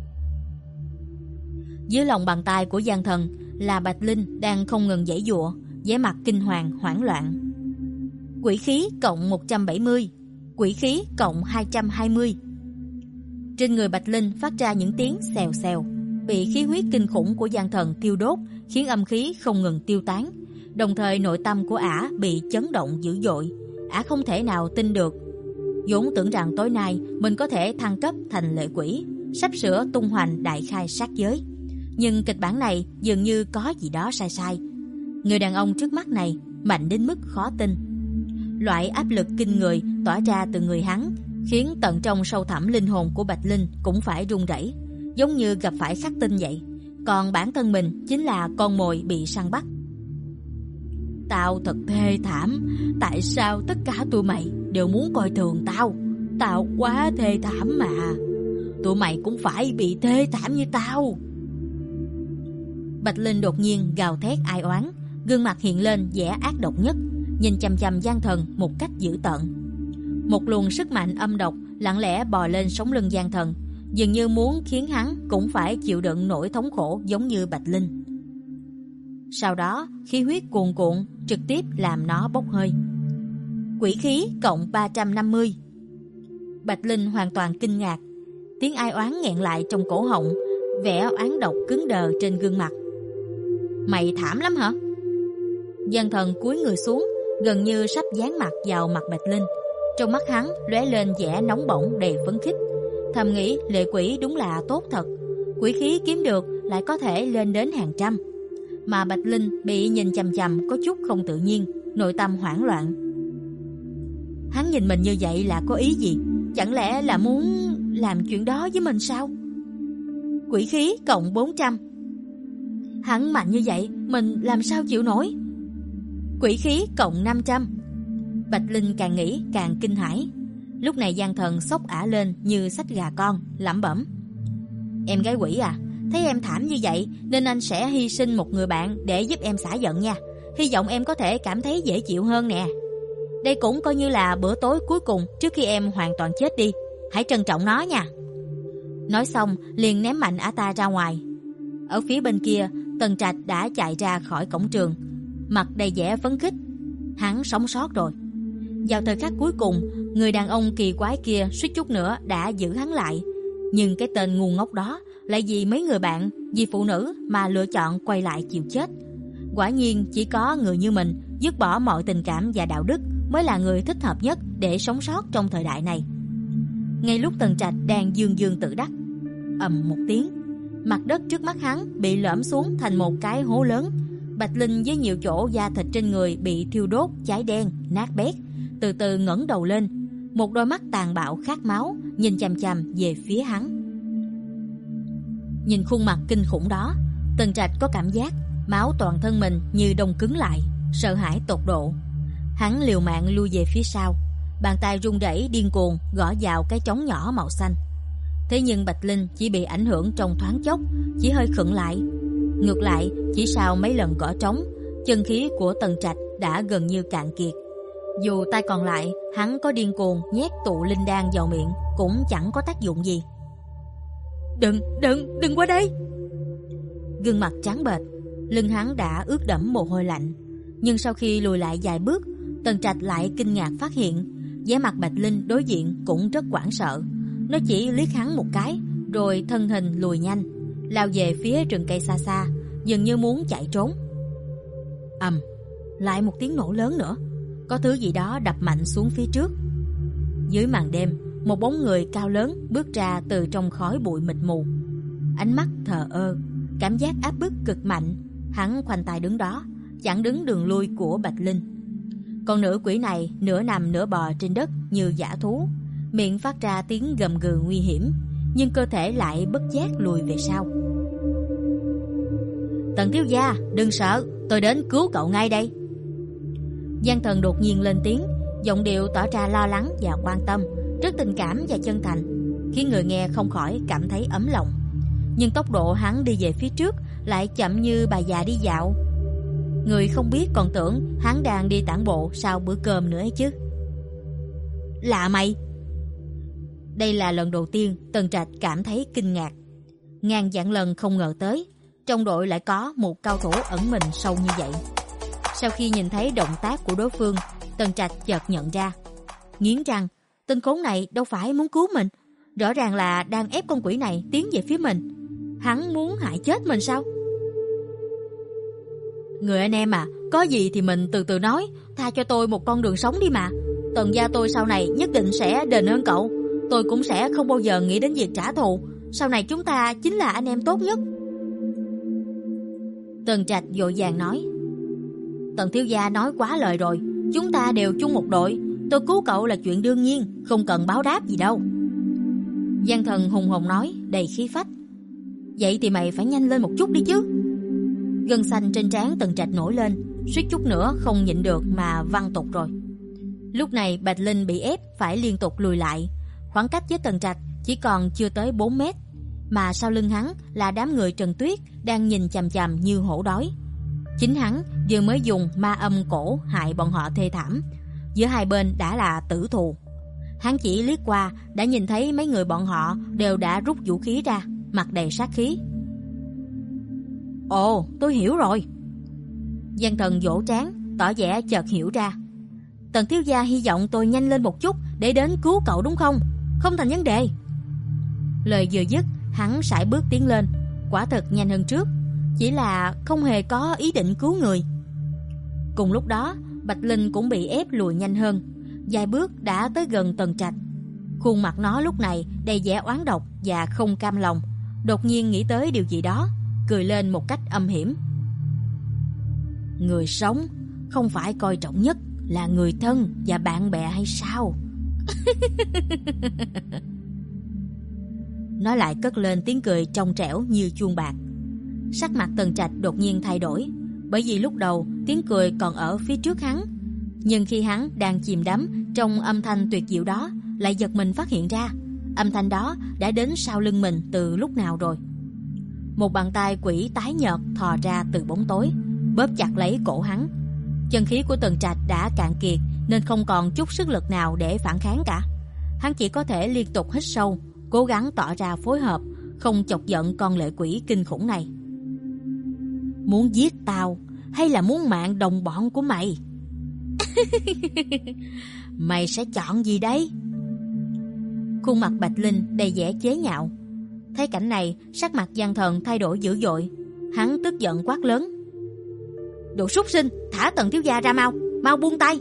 Dưới lòng bàn tay của Giang Thần là Bạch Linh đang không ngừng giãy giụa, vẻ mặt kinh hoàng hoảng loạn. Quỷ khí cộng một trăm bảy mươi, quỷ khí cộng hai trăm hai mươi. Trên người Bạch Linh phát ra những tiếng xèo xèo, bị khí huyết kinh khủng của Giang Thần thiêu đốt, khiến âm khí không ngừng tiêu tán. Đồng thời nội tâm của ả bị chấn động dữ dội. Ả không thể nào tin được, vốn tưởng rằng tối nay mình có thể thăng cấp thành lệ quỷ, sắp sửa tung hoành đại khai sát giới. Nhưng kịch bản này dường như có gì đó sai sai. Người đàn ông trước mắt này mạnh đến mức khó tin. Loại áp lực kinh người tỏa ra từ người hắn khiến tận trong sâu thẳm linh hồn của Bạch Linh cũng phải run rẩy, giống như gặp phải khắc tinh vậy. Còn bản thân mình chính là con mồi bị săn bắt. Tao thật thê thảm. Tại sao tất cả tụi mày đều muốn coi thường tao? Tao quá thê thảm mà. Tụi mày cũng phải bị thê thảm như tao. Bạch Linh đột nhiên gào thét ai oán, gương mặt hiện lên vẻ ác độc nhất, nhìn chằm chằm Giang Thần một cách dữ tợn. Một luồng sức mạnh âm độc lặng lẽ bò lên sống lưng Giang Thần, dường như muốn khiến hắn cũng phải chịu đựng nỗi thống khổ giống như Bạch Linh. Sau đó, khí huyết cuồn cuộn trực tiếp làm nó bốc hơi. Quỷ khí cộng ba trăm năm mươi. Bạch Linh hoàn toàn kinh ngạc, tiếng ai oán nghẹn lại trong cổ họng, vẻ oán độc cứng đờ trên gương mặt. Mày thảm lắm hả? Giang Thần cúi người xuống, gần như sắp dán mặt vào mặt Bạch Linh. Trong mắt hắn lóe lên vẻ nóng bỏng đầy phấn khích, thầm nghĩ lệ quỷ đúng là tốt thật, quỷ khí kiếm được lại có thể lên đến hàng trăm. Mà Bạch Linh bị nhìn chằm chằm có chút không tự nhiên, nội tâm hoảng loạn. Hắn nhìn mình như vậy là có ý gì? Chẳng lẽ là muốn làm chuyện đó với mình sao? Quỷ khí cộng bốn trăm. Hắn mạnh như vậy, mình làm sao chịu nổi? Quỷ khí cộng năm trăm. Bạch Linh càng nghĩ càng kinh hãi. Lúc này Giang Thần sốc ả lên như xách gà con, lẩm bẩm: Em gái quỷ à, thấy em thảm như vậy nên anh sẽ hy sinh một người bạn để giúp em xả giận nha. Hy vọng em có thể cảm thấy dễ chịu hơn nè. Đây cũng coi như là bữa tối cuối cùng trước khi em hoàn toàn chết đi. Hãy trân trọng nó nha. Nói xong liền ném mạnh ả ta ra ngoài. Ở phía bên kia, Tần Trạch đã chạy ra khỏi cổng trường, mặt đầy vẻ phấn khích. Hắn sống sót rồi. Vào thời khắc cuối cùng, người đàn ông kỳ quái kia suýt chút nữa đã giữ hắn lại. Nhưng cái tên ngu ngốc đó lại vì mấy người bạn, vì phụ nữ mà lựa chọn quay lại chịu chết. Quả nhiên chỉ có người như mình dứt bỏ mọi tình cảm và đạo đức mới là người thích hợp nhất để sống sót trong thời đại này. Ngay lúc Tần Trạch đang dương dương tự đắc, ầm một tiếng, mặt đất trước mắt hắn bị lõm xuống thành một cái hố lớn. Bạch Linh với nhiều chỗ da thịt trên người bị thiêu đốt cháy đen nát bét, từ từ ngẩng đầu lên, một đôi mắt tàn bạo khát máu nhìn chằm chằm về phía hắn. Nhìn khuôn mặt kinh khủng đó, Tần Trạch có cảm giác máu toàn thân mình như đông cứng lại, sợ hãi tột độ. Hắn liều mạng lui về phía sau, bàn tay run rẩy điên cuồng gõ vào cái trống nhỏ màu xanh. Thế nhưng Bạch Linh chỉ bị ảnh hưởng trong thoáng chốc, chỉ hơi khựng lại. Ngược lại, chỉ sau mấy lần gõ trống, chân khí của Tần Trạch đã gần như cạn kiệt. Dù tay còn lại hắn có điên cuồng nhét tụ linh đan vào miệng cũng chẳng có tác dụng gì. Đừng, đừng, đừng qua đây! Gương mặt trắng bệch, lưng hắn đã ướt đẫm mồ hôi lạnh. Nhưng sau khi lùi lại vài bước, Tần Trạch lại kinh ngạc phát hiện vẻ mặt Bạch Linh đối diện cũng rất hoảng sợ. Nó chỉ liếc hắn một cái, rồi thân hình lùi nhanh, lao về phía rừng cây xa xa, dường như muốn chạy trốn. Ầm, lại một tiếng nổ lớn nữa, có thứ gì đó đập mạnh xuống phía trước. Dưới màn đêm, một bóng người cao lớn bước ra từ trong khói bụi mịt mù. Ánh mắt thờ ơ, cảm giác áp bức cực mạnh. Hắn khoanh tay đứng đó, chặn đứng đường lui của Bạch Linh. Còn nữ quỷ này nửa nằm nửa bò trên đất như dã thú, miệng phát ra tiếng gầm gừ nguy hiểm, nhưng cơ thể lại bất giác lùi về sau. Tần thiếu gia, đừng sợ, tôi đến cứu cậu ngay đây. Giang Thần đột nhiên lên tiếng, giọng điệu tỏ ra lo lắng và quan tâm, rất tình cảm và chân thành, khiến người nghe không khỏi cảm thấy ấm lòng. Nhưng tốc độ hắn đi về phía trước lại chậm như bà già đi dạo. Người không biết còn tưởng hắn đang đi tản bộ sau bữa cơm nữa ấy chứ. Lạ mày! Đây là lần đầu tiên Tần Trạch cảm thấy kinh ngạc. Ngàn vạn lần không ngờ tới, trong đội lại có một cao thủ ẩn mình sâu như vậy. Sau khi nhìn thấy động tác của đối phương, Tần Trạch chợt nhận ra, nghiến răng, tên khốn này đâu phải muốn cứu mình, rõ ràng là đang ép con quỷ này tiến về phía mình. Hắn muốn hại chết mình sao? Người anh em à, có gì thì mình từ từ nói, tha cho tôi một con đường sống đi mà. Tần gia tôi sau này nhất định sẽ đền ơn cậu. Tôi cũng sẽ không bao giờ nghĩ đến việc trả thù. Sau này chúng ta chính là anh em tốt nhất. Tần Trạch vội vàng nói: Tần thiếu gia nói quá lời rồi, chúng ta đều chung một đội, tôi cứu cậu là chuyện đương nhiên, không cần báo đáp gì đâu. Giang Thần hùng hồn nói, đầy khí phách: Vậy thì mày phải nhanh lên một chút đi chứ. Gân xanh trên trán Tần Trạch nổi lên, suýt chút nữa không nhịn được mà văng tục rồi. Lúc này Bạch Linh bị ép phải liên tục lùi lại, khoảng cách với Tần Trạch chỉ còn chưa tới bốn mét, mà sau lưng hắn là đám người Trần Tuyết đang nhìn chằm chằm như hổ đói. Chính hắn vừa mới dùng ma âm cổ hại bọn họ thê thảm, giữa hai bên đã là tử thù. Hắn chỉ liếc qua đã nhìn thấy mấy người bọn họ đều đã rút vũ khí ra, mặt đầy sát khí. Ồ, tôi hiểu rồi. Giang Thần vỗ trán, tỏ vẻ chợt hiểu ra. Tần thiếu gia hy vọng tôi nhanh lên một chút để đến cứu cậu đúng không? Không thành vấn đề. Lời vừa dứt, hắn sải bước tiến lên, quả thật nhanh hơn trước, chỉ là không hề có ý định cứu người. Cùng lúc đó, Bạch Linh cũng bị ép lùi nhanh hơn, vài bước đã tới gần Tần Trạch. Khuôn mặt nó lúc này đầy vẻ oán độc và không cam lòng, đột nhiên nghĩ tới điều gì đó, cười lên một cách âm hiểm. Người sống không phải coi trọng nhất là người thân và bạn bè hay sao? Nó lại cất lên tiếng cười trong trẻo như chuông bạc. Sắc mặt Tần Trạch đột nhiên thay đổi, bởi vì lúc đầu tiếng cười còn ở phía trước hắn, nhưng khi hắn đang chìm đắm trong âm thanh tuyệt diệu đó, lại giật mình phát hiện ra âm thanh đó đã đến sau lưng mình từ lúc nào rồi. Một bàn tay quỷ tái nhợt thò ra từ bóng tối, bóp chặt lấy cổ hắn. Chân khí của Tần Trạch đã cạn kiệt nên không còn chút sức lực nào để phản kháng cả. Hắn chỉ có thể liên tục hít sâu, cố gắng tỏ ra phối hợp, không chọc giận con lệ quỷ kinh khủng này. Muốn giết tao hay là muốn mạng đồng bọn của mày? Mày sẽ chọn gì đấy? Khuôn mặt Bạch Linh đầy vẻ chế nhạo. Thấy cảnh này, sắc mặt Giang Thần thay đổi dữ dội. Hắn tức giận quát lớn: Đồ súc sinh, thả Tần thiếu gia ra mau, mau buông tay.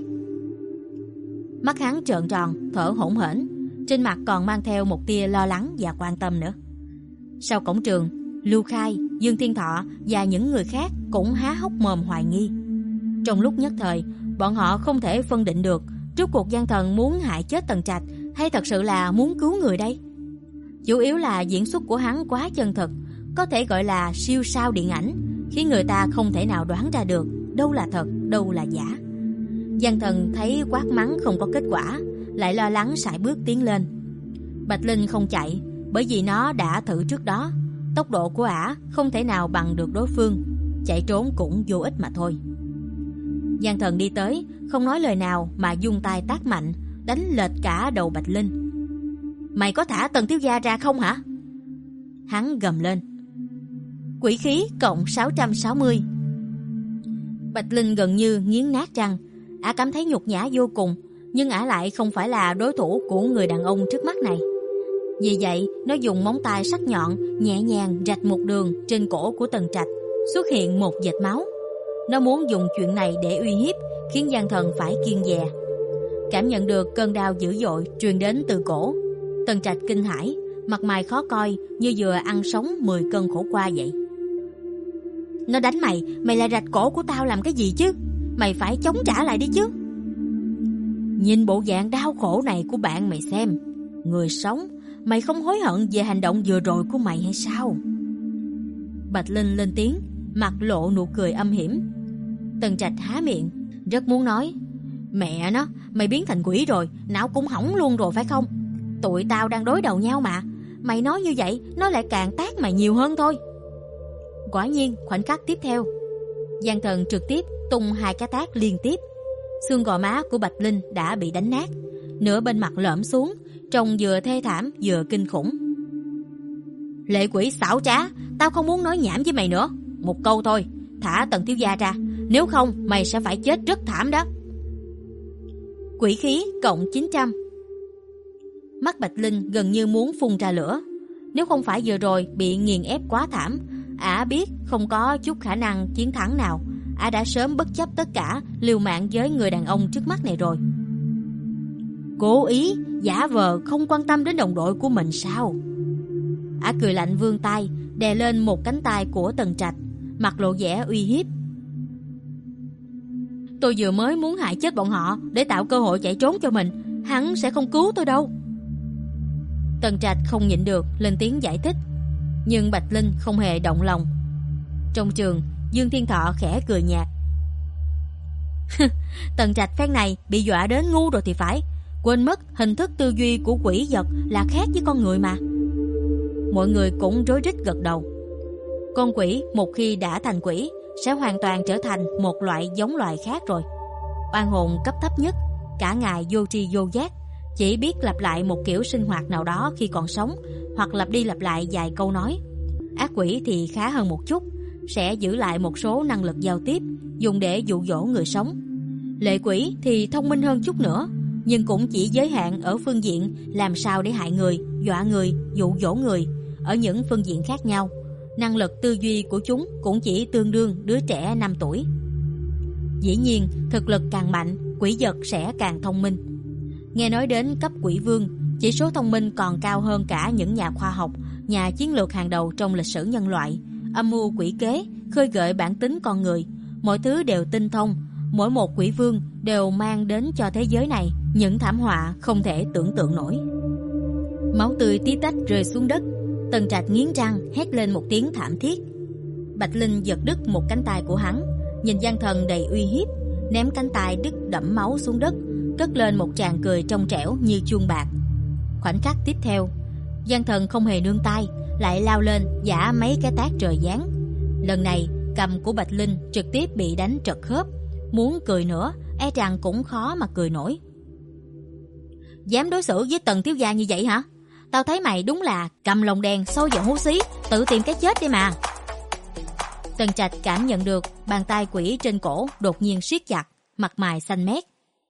Mắt hắn trợn tròn, thở hổn hển, trên mặt còn mang theo một tia lo lắng và quan tâm nữa. Sau cổng trường, Lưu Khai, Dương Thiên Thọ và những người khác cũng há hốc mồm hoài nghi. Trong lúc nhất thời, bọn họ không thể phân định được rốt cuộc Giang Thần muốn hại chết Tần Trạch hay thật sự là muốn cứu người đây. Chủ yếu là diễn xuất của hắn quá chân thực, có thể gọi là siêu sao điện ảnh, khiến người ta không thể nào đoán ra được đâu là thật, đâu là giả. Giang Thần thấy quát mắng không có kết quả, lại lo lắng sải bước tiến lên. Bạch Linh không chạy, bởi vì nó đã thử trước đó, tốc độ của ả không thể nào bằng được đối phương, chạy trốn cũng vô ích mà thôi. Giang Thần đi tới, không nói lời nào mà dung tay tát mạnh, đánh lệch cả đầu Bạch Linh. Mày có thả Tần thiếu gia ra không hả? Hắn gầm lên. Quỷ khí cộng sáu trăm sáu mươi. Bạch Linh gần như nghiến nát răng, ả cảm thấy nhục nhã vô cùng, nhưng ả lại không phải là đối thủ của người đàn ông trước mắt này. Vì vậy, nó dùng móng tay sắc nhọn nhẹ nhàng rạch một đường trên cổ của Tần Trạch, xuất hiện một vệt máu. Nó muốn dùng chuyện này để uy hiếp, khiến Giang Thần phải kiêng dè. Cảm nhận được cơn đau dữ dội truyền đến từ cổ, Tần Trạch kinh hãi, mặt mày khó coi như vừa ăn sống mười cân khổ qua vậy. Nó đánh mày, mày lại rạch cổ của tao làm cái gì chứ? Mày phải chống trả lại đi chứ. Nhìn bộ dạng đau khổ này của bạn mày xem, người sống, mày không hối hận về hành động vừa rồi của mày hay sao? Bạch Linh lên tiếng, mặt lộ nụ cười âm hiểm. Tần Trạch há miệng, rất muốn nói: Mẹ nó, mày biến thành quỷ rồi, não cũng hỏng luôn rồi phải không? Tụi tao đang đối đầu nhau mà, mày nói như vậy nó lại càng tát mày nhiều hơn thôi. Quả nhiên, khoảnh khắc tiếp theo, Giang Thần trực tiếp tung hai cái tát liên tiếp. Xương gò má của Bạch Linh đã bị đánh nát, nửa bên mặt lõm xuống, trông vừa thê thảm vừa kinh khủng. Lệ quỷ xảo trá, tao không muốn nói nhảm với mày nữa. Một câu thôi, thả Tần thiếu gia ra, nếu không mày sẽ phải chết rất thảm đó. Quỷ khí cộng chín trăm. Mắt Bạch Linh gần như muốn phun ra lửa. Nếu không phải vừa rồi bị nghiền ép quá thảm, ả biết không có chút khả năng chiến thắng nào, ả đã sớm bất chấp tất cả liều mạng với người đàn ông trước mắt này rồi. Cố ý giả vờ không quan tâm đến đồng đội của mình sao? Ả cười lạnh vươn tay đè lên một cánh tay của Tần Trạch, mặt lộ vẻ uy hiếp. Tôi vừa mới muốn hại chết bọn họ để tạo cơ hội chạy trốn cho mình, hắn sẽ không cứu tôi đâu. Tần Trạch không nhịn được lên tiếng giải thích, nhưng Bạch Linh không hề động lòng. Trong trường, Dương Thiên Thọ khẽ cười nhạt. Tần Trạch phen này bị dọa đến ngu rồi thì phải, quên mất hình thức tư duy của quỷ vật là khác với con người mà. Mọi người cũng rối rít gật đầu. Con quỷ một khi đã thành quỷ sẽ hoàn toàn trở thành một loại giống loài khác rồi. Oan hồn cấp thấp nhất, cả ngày vô tri vô giác, chỉ biết lặp lại một kiểu sinh hoạt nào đó khi còn sống, hoặc lặp đi lặp lại vài câu nói. Ác quỷ thì khá hơn một chút, sẽ giữ lại một số năng lực giao tiếp, dùng để dụ dỗ người sống. Lệ quỷ thì thông minh hơn chút nữa, nhưng cũng chỉ giới hạn ở phương diện làm sao để hại người, dọa người, dụ dỗ người. Ở những phương diện khác nhau, năng lực tư duy của chúng cũng chỉ tương đương đứa trẻ năm tuổi. Dĩ nhiên, thực lực càng mạnh, quỷ vật sẽ càng thông minh. Nghe nói đến cấp quỷ vương, chỉ số thông minh còn cao hơn cả những nhà khoa học, nhà chiến lược hàng đầu trong lịch sử nhân loại. Âm mưu quỷ kế, khơi gợi bản tính con người, mọi thứ đều tinh thông. Mỗi một quỷ vương đều mang đến cho thế giới này những thảm họa không thể tưởng tượng nổi. Máu tươi tí tách rơi xuống đất. Tần Trạch nghiến răng hét lên một tiếng thảm thiết. Bạch Linh giật đứt một cánh tay của hắn, nhìn gian thần đầy uy hiếp, ném cánh tay đứt đẫm máu xuống đất, cất lên một tràng cười trong trẻo như chuông bạc. Khoảnh khắc tiếp theo, gian thần không hề nương tay, lại lao lên giã mấy cái tát trời giáng. Lần này cầm của Bạch Linh trực tiếp bị đánh trật khớp, muốn cười nữa e rằng cũng khó mà cười nổi. Dám đối xử với Tần thiếu gia như vậy hả? Tao thấy mày đúng là cầm lồng đèn sôi vào hú xí, tự tìm cái chết đi mà. Tần Trạch cảm nhận được bàn tay quỷ trên cổ đột nhiên siết chặt, mặt mày xanh mét.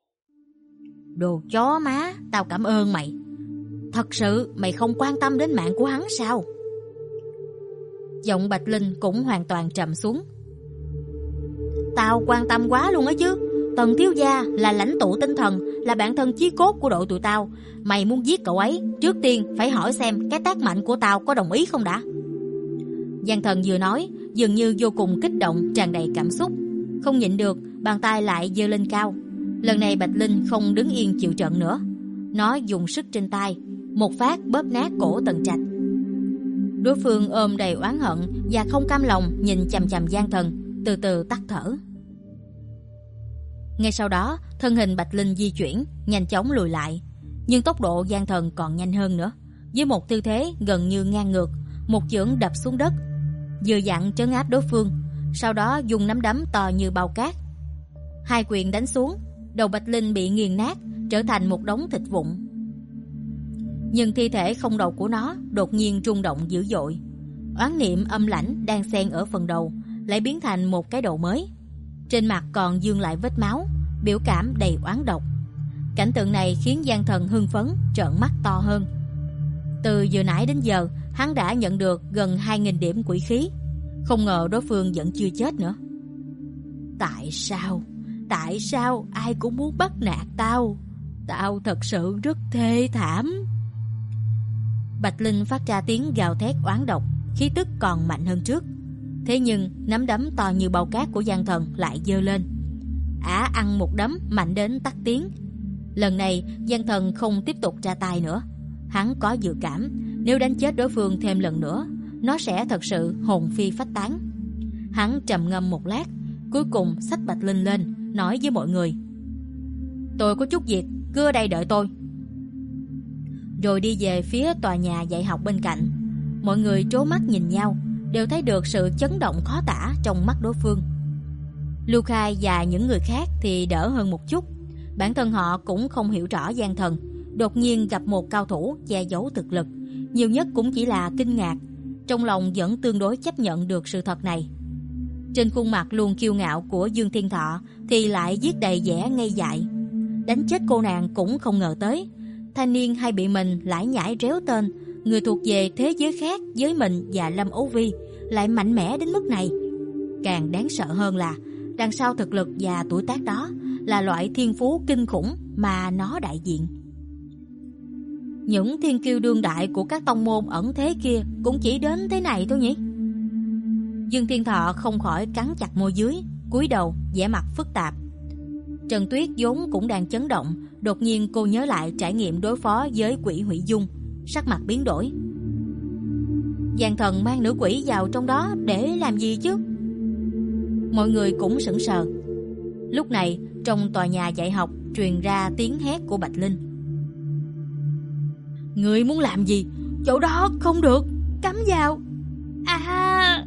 Đồ chó má, tao cảm ơn mày. Thật sự mày không quan tâm đến mạng của hắn sao? Giọng Bạch Linh cũng hoàn toàn trầm xuống. Tao quan tâm quá luôn á chứ. Tần thiếu gia là lãnh tụ tinh thần, là bạn thân chí cốt của đội tụi tao. Mày muốn giết cậu ấy, trước tiên phải hỏi xem cái tác mạnh của tao có đồng ý không đã. Giang Thần vừa nói, dường như vô cùng kích động, tràn đầy cảm xúc. Không nhịn được, bàn tay lại giơ lên cao. Lần này Bạch Linh không đứng yên chịu trận nữa. Nó dùng sức trên tay, một phát bóp nát cổ Tần Trạch. Đối phương ôm đầy oán hận và không cam lòng nhìn chằm chằm Giang Thần, từ từ tắt thở. Ngay sau đó, thân hình Bạch Linh di chuyển, nhanh chóng lùi lại. Nhưng tốc độ Giang Thần còn nhanh hơn nữa. Với một tư thế gần như ngang ngược, một chưởng đập xuống đất, vừa dặn trấn áp đối phương, sau đó dùng nắm đấm to như bao cát. Hai quyền đánh xuống, đầu Bạch Linh bị nghiền nát, trở thành một đống thịt vụn. Nhưng thi thể không đầu của nó đột nhiên rung động dữ dội. Oán niệm âm lãnh đang xen ở phần đầu lại biến thành một cái đầu mới. Trên mặt còn vương lại vết máu, biểu cảm đầy oán độc. Cảnh tượng này khiến Giang Thần hưng phấn, trợn mắt to hơn. Từ vừa nãy đến giờ, hắn đã nhận được gần hai nghìn điểm quỷ khí. Không ngờ đối phương vẫn chưa chết nữa. Tại sao? Tại sao ai cũng muốn bắt nạt tao? Tao thật sự rất thê thảm. Bạch Linh phát ra tiếng gào thét oán độc, khí tức còn mạnh hơn trước. Thế nhưng nắm đấm to như bao cát của Giang Thần lại giơ lên. Ả ăn một đấm mạnh đến tắt tiếng. Lần này Giang Thần không tiếp tục ra tay nữa. Hắn có dự cảm, nếu đánh chết đối phương thêm lần nữa, nó sẽ thật sự hồn phi phách tán. Hắn trầm ngâm một lát, cuối cùng xách Bạch Linh lên, nói với mọi người: Tôi có chút việc, cứ ở đây đợi tôi. Rồi đi về phía tòa nhà dạy học bên cạnh. Mọi người trố mắt nhìn nhau, đều thấy được sự chấn động khó tả trong mắt đối phương. Lưu Khai và những người khác thì đỡ hơn một chút. Bản thân họ cũng không hiểu rõ Giang Thần đột nhiên gặp một cao thủ che giấu thực lực, nhiều nhất cũng chỉ là kinh ngạc. Trong lòng vẫn tương đối chấp nhận được sự thật này. Trên khuôn mặt luôn kiêu ngạo của Dương Thiên Thọ thì lại viết đầy vẻ ngây dại. Đánh chết cô nàng cũng không ngờ tới, thanh niên hay bị mình lải nhải réo tên, người thuộc về thế giới khác với mình và Lâm Ấu Vi lại mạnh mẽ đến mức này. Càng đáng sợ hơn là đằng sau thực lực và tuổi tác đó là loại thiên phú kinh khủng mà nó đại diện. Những thiên kiêu đương đại của các tông môn ẩn thế kia cũng chỉ đến thế này thôi nhỉ? Dương Thiên Thọ không khỏi cắn chặt môi dưới, cúi đầu, vẻ mặt phức tạp. Trần Tuyết vốn cũng đang chấn động, đột nhiên cô nhớ lại trải nghiệm đối phó với quỷ hủy dung, sắc mặt biến đổi. Giang thần mang nữ quỷ vào trong đó để làm gì chứ? Mọi người cũng sững sờ. Lúc này, trong tòa nhà dạy học truyền ra tiếng hét của Bạch Linh. Ngươi muốn làm gì? Chỗ đó không được, cấm vào. À!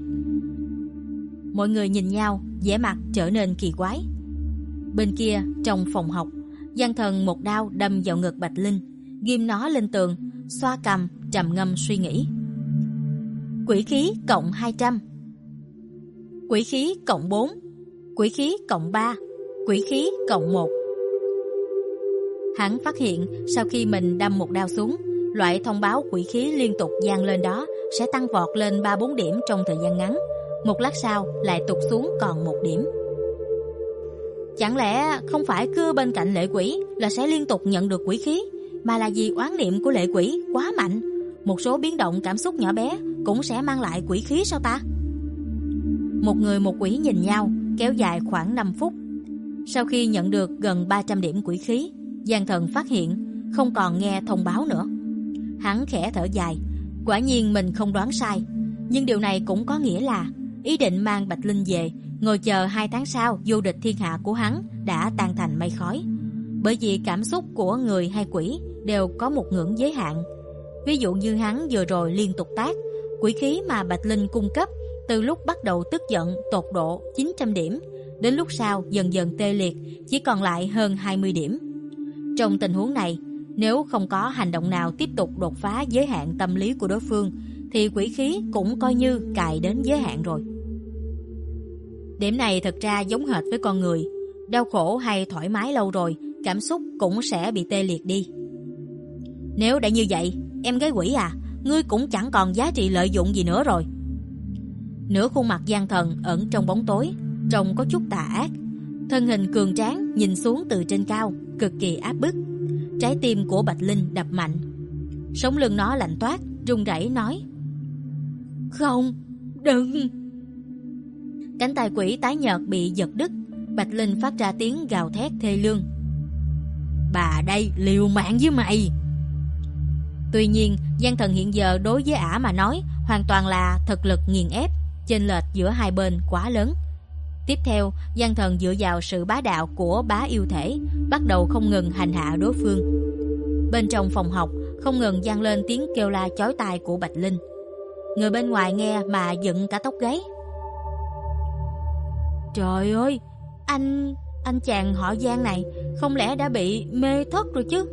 Mọi người nhìn nhau, vẻ mặt trở nên kỳ quái. Bên kia, trong phòng học, Giang thần một đao đâm vào ngực Bạch Linh, ghim nó lên tường, xoa cằm, trầm ngâm suy nghĩ. Quỷ khí cộng hai trăm, quỷ khí cộng bốn, quỷ khí cộng ba, quỷ khí cộng một. Hắn phát hiện sau khi mình đâm một đao xuống, loại thông báo quỷ khí liên tục vang lên đó sẽ tăng vọt lên ba bốn điểm trong thời gian ngắn. Một lát sau lại tụt xuống còn một điểm. Chẳng lẽ không phải cưa bên cạnh lệ quỷ là sẽ liên tục nhận được quỷ khí, mà là vì oán niệm của lệ quỷ quá mạnh, một số biến động cảm xúc nhỏ bé cũng sẽ mang lại quỷ khí sao ta? Một người một quỷ nhìn nhau, kéo dài khoảng năm phút. Sau khi nhận được gần ba trăm điểm quỷ khí, Giang thần phát hiện không còn nghe thông báo nữa. Hắn khẽ thở dài, quả nhiên mình không đoán sai. Nhưng điều này cũng có nghĩa là ý định mang Bạch Linh về, ngồi chờ hai tháng sau vô địch thiên hạ của hắn đã tan thành mây khói. Bởi vì cảm xúc của người hay quỷ đều có một ngưỡng giới hạn. Ví dụ như hắn vừa rồi liên tục tác, quỷ khí mà Bạch Linh cung cấp từ lúc bắt đầu tức giận tột độ chín trăm điểm, đến lúc sau dần dần tê liệt chỉ còn lại hơn hai mươi điểm. Trong tình huống này, nếu không có hành động nào tiếp tục đột phá giới hạn tâm lý của đối phương, thì quỷ khí cũng coi như cài đến giới hạn rồi. Điểm này thật ra giống hệt với con người. Đau khổ hay thoải mái lâu rồi, cảm xúc cũng sẽ bị tê liệt đi. Nếu đã như vậy, em gái quỷ à, ngươi cũng chẳng còn giá trị lợi dụng gì nữa rồi. Nửa khuôn mặt Giang thần ẩn trong bóng tối, trông có chút tà ác. Thân hình cường tráng nhìn xuống từ trên cao, cực kỳ áp bức. Trái tim của Bạch Linh đập mạnh. Sống lưng nó lạnh toát, run rẩy nói: Không, đừng. Cánh tay quỷ tái nhợt bị giật đứt. Bạch Linh phát ra tiếng gào thét thê lương: Bà đây liều mạng với mày. Tuy nhiên, Giang thần hiện giờ đối với ả mà nói hoàn toàn là thực lực nghiền ép, chênh lệch giữa hai bên quá lớn. Tiếp theo, Giang thần dựa vào sự bá đạo của bá yêu thể, bắt đầu không ngừng hành hạ đối phương. Bên trong phòng học không ngừng vang lên tiếng kêu la chói tai của Bạch Linh. Người bên ngoài nghe mà dựng cả tóc gáy. Trời ơi, anh, anh chàng họ Giang này không lẽ đã bị mê thất rồi chứ?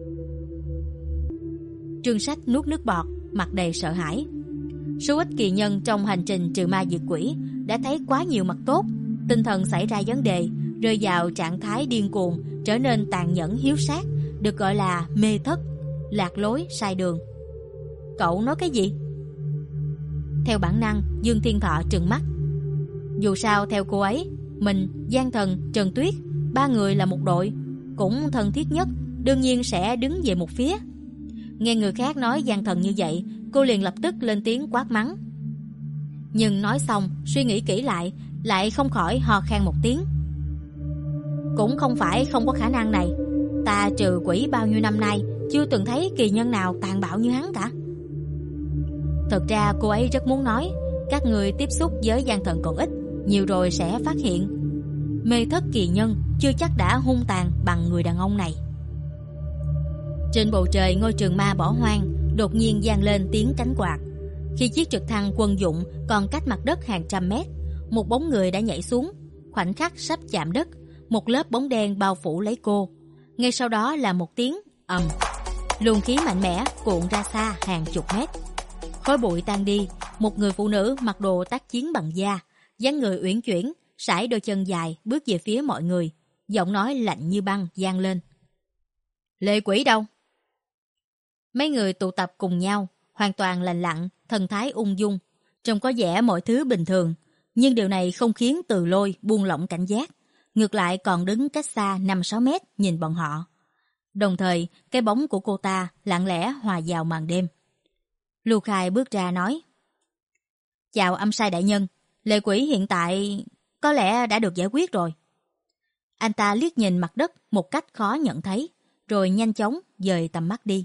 Trương Sách nuốt nước bọt, mặt đầy sợ hãi. Số ít kỳ nhân trong hành trình trừ ma diệt quỷ đã thấy quá nhiều mặt tốt, tinh thần xảy ra vấn đề, rơi vào trạng thái điên cuồng, trở nên tàn nhẫn hiếu sát, được gọi là mê thất, lạc lối, sai đường. Cậu nói cái gì? Theo bản năng, Dương Thiên Thọ trừng mắt. Dù sao theo cô ấy, mình, Giang thần, Trần Tuyết, ba người là một đội, cũng thân thiết nhất, đương nhiên sẽ đứng về một phía. Nghe người khác nói Giang thần như vậy, cô liền lập tức lên tiếng quát mắng. Nhưng nói xong, suy nghĩ kỹ lại, lại không khỏi ho khan một tiếng. Cũng không phải không có khả năng này. Ta trừ quỷ bao nhiêu năm nay, chưa từng thấy kỳ nhân nào tàn bạo như hắn cả. Thật ra cô ấy rất muốn nói, các người tiếp xúc với Giang thần còn ít, nhiều rồi sẽ phát hiện mê thất kỳ nhân chưa chắc đã hung tàn bằng người đàn ông này. Trên bầu trời ngôi trường ma bỏ hoang đột nhiên vang lên tiếng cánh quạt. Khi chiếc trực thăng quân dụng còn cách mặt đất hàng trăm mét, một bóng người đã nhảy xuống. Khoảnh khắc sắp chạm đất, một lớp bóng đen bao phủ lấy cô. Ngay sau đó là một tiếng ầm, luồng khí mạnh mẽ cuộn ra xa hàng chục mét. Khói bụi tan đi, một người phụ nữ mặc đồ tác chiến bằng da, dáng người uyển chuyển, sải đôi chân dài bước về phía mọi người, giọng nói lạnh như băng vang lên. Lệ quỷ đâu? Mấy người tụ tập cùng nhau, hoàn toàn lành lặn, thần thái ung dung, trông có vẻ mọi thứ bình thường, nhưng điều này không khiến Từ Lôi buông lỏng cảnh giác, ngược lại còn đứng cách xa năm sáu mét nhìn bọn họ. Đồng thời, cái bóng của cô ta lặng lẽ hòa vào màn đêm. Lưu Khai bước ra nói: Chào âm sai đại nhân, Lệ quỷ hiện tại có lẽ đã được giải quyết rồi. Anh ta liếc nhìn mặt đất một cách khó nhận thấy, rồi nhanh chóng dời tầm mắt đi.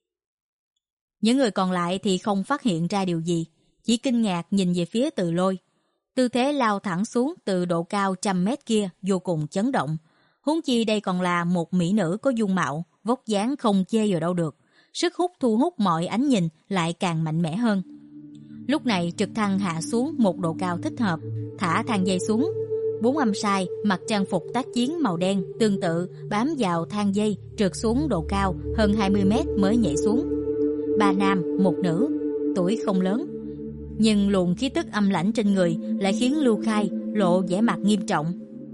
Những người còn lại thì không phát hiện ra điều gì, chỉ kinh ngạc nhìn về phía Từ Lôi. Tư thế lao thẳng xuống từ độ cao trăm mét kia vô cùng chấn động. Huống chi đây còn là một mỹ nữ có dung mạo, vóc dáng không chê vào đâu được. Sức hút thu hút mọi ánh nhìn lại càng mạnh mẽ hơn. Lúc này trực thăng hạ xuống một độ cao thích hợp, thả thang dây xuống. Bốn âm sai mặc trang phục tác chiến màu đen tương tự bám vào thang dây trượt xuống độ cao hơn hai mươi mét mới nhảy xuống. Ba nam, một nữ, tuổi không lớn. Nhưng luồng khí tức âm lãnh trên người lại khiến Lưu Khai lộ vẻ mặt nghiêm trọng.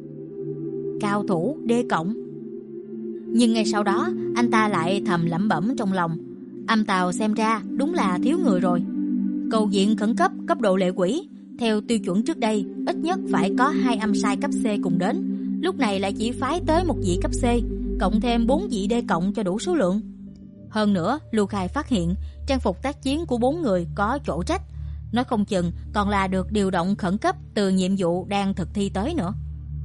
Cao thủ đê cộng. Nhưng ngay sau đó anh ta lại thầm lẩm bẩm trong lòng, âm Tào xem ra đúng là thiếu người rồi. Cầu viện khẩn cấp cấp độ lệ quỷ, theo tiêu chuẩn trước đây ít nhất phải có hai âm sai cấp C cùng đến, lúc này lại chỉ phái tới một vị cấp C, cộng thêm bốn vị D cộng cho đủ số lượng. Hơn nữa, Lưu Khai phát hiện trang phục tác chiến của bốn người có chỗ trách, nói không chừng còn là được điều động khẩn cấp từ nhiệm vụ đang thực thi tới nữa.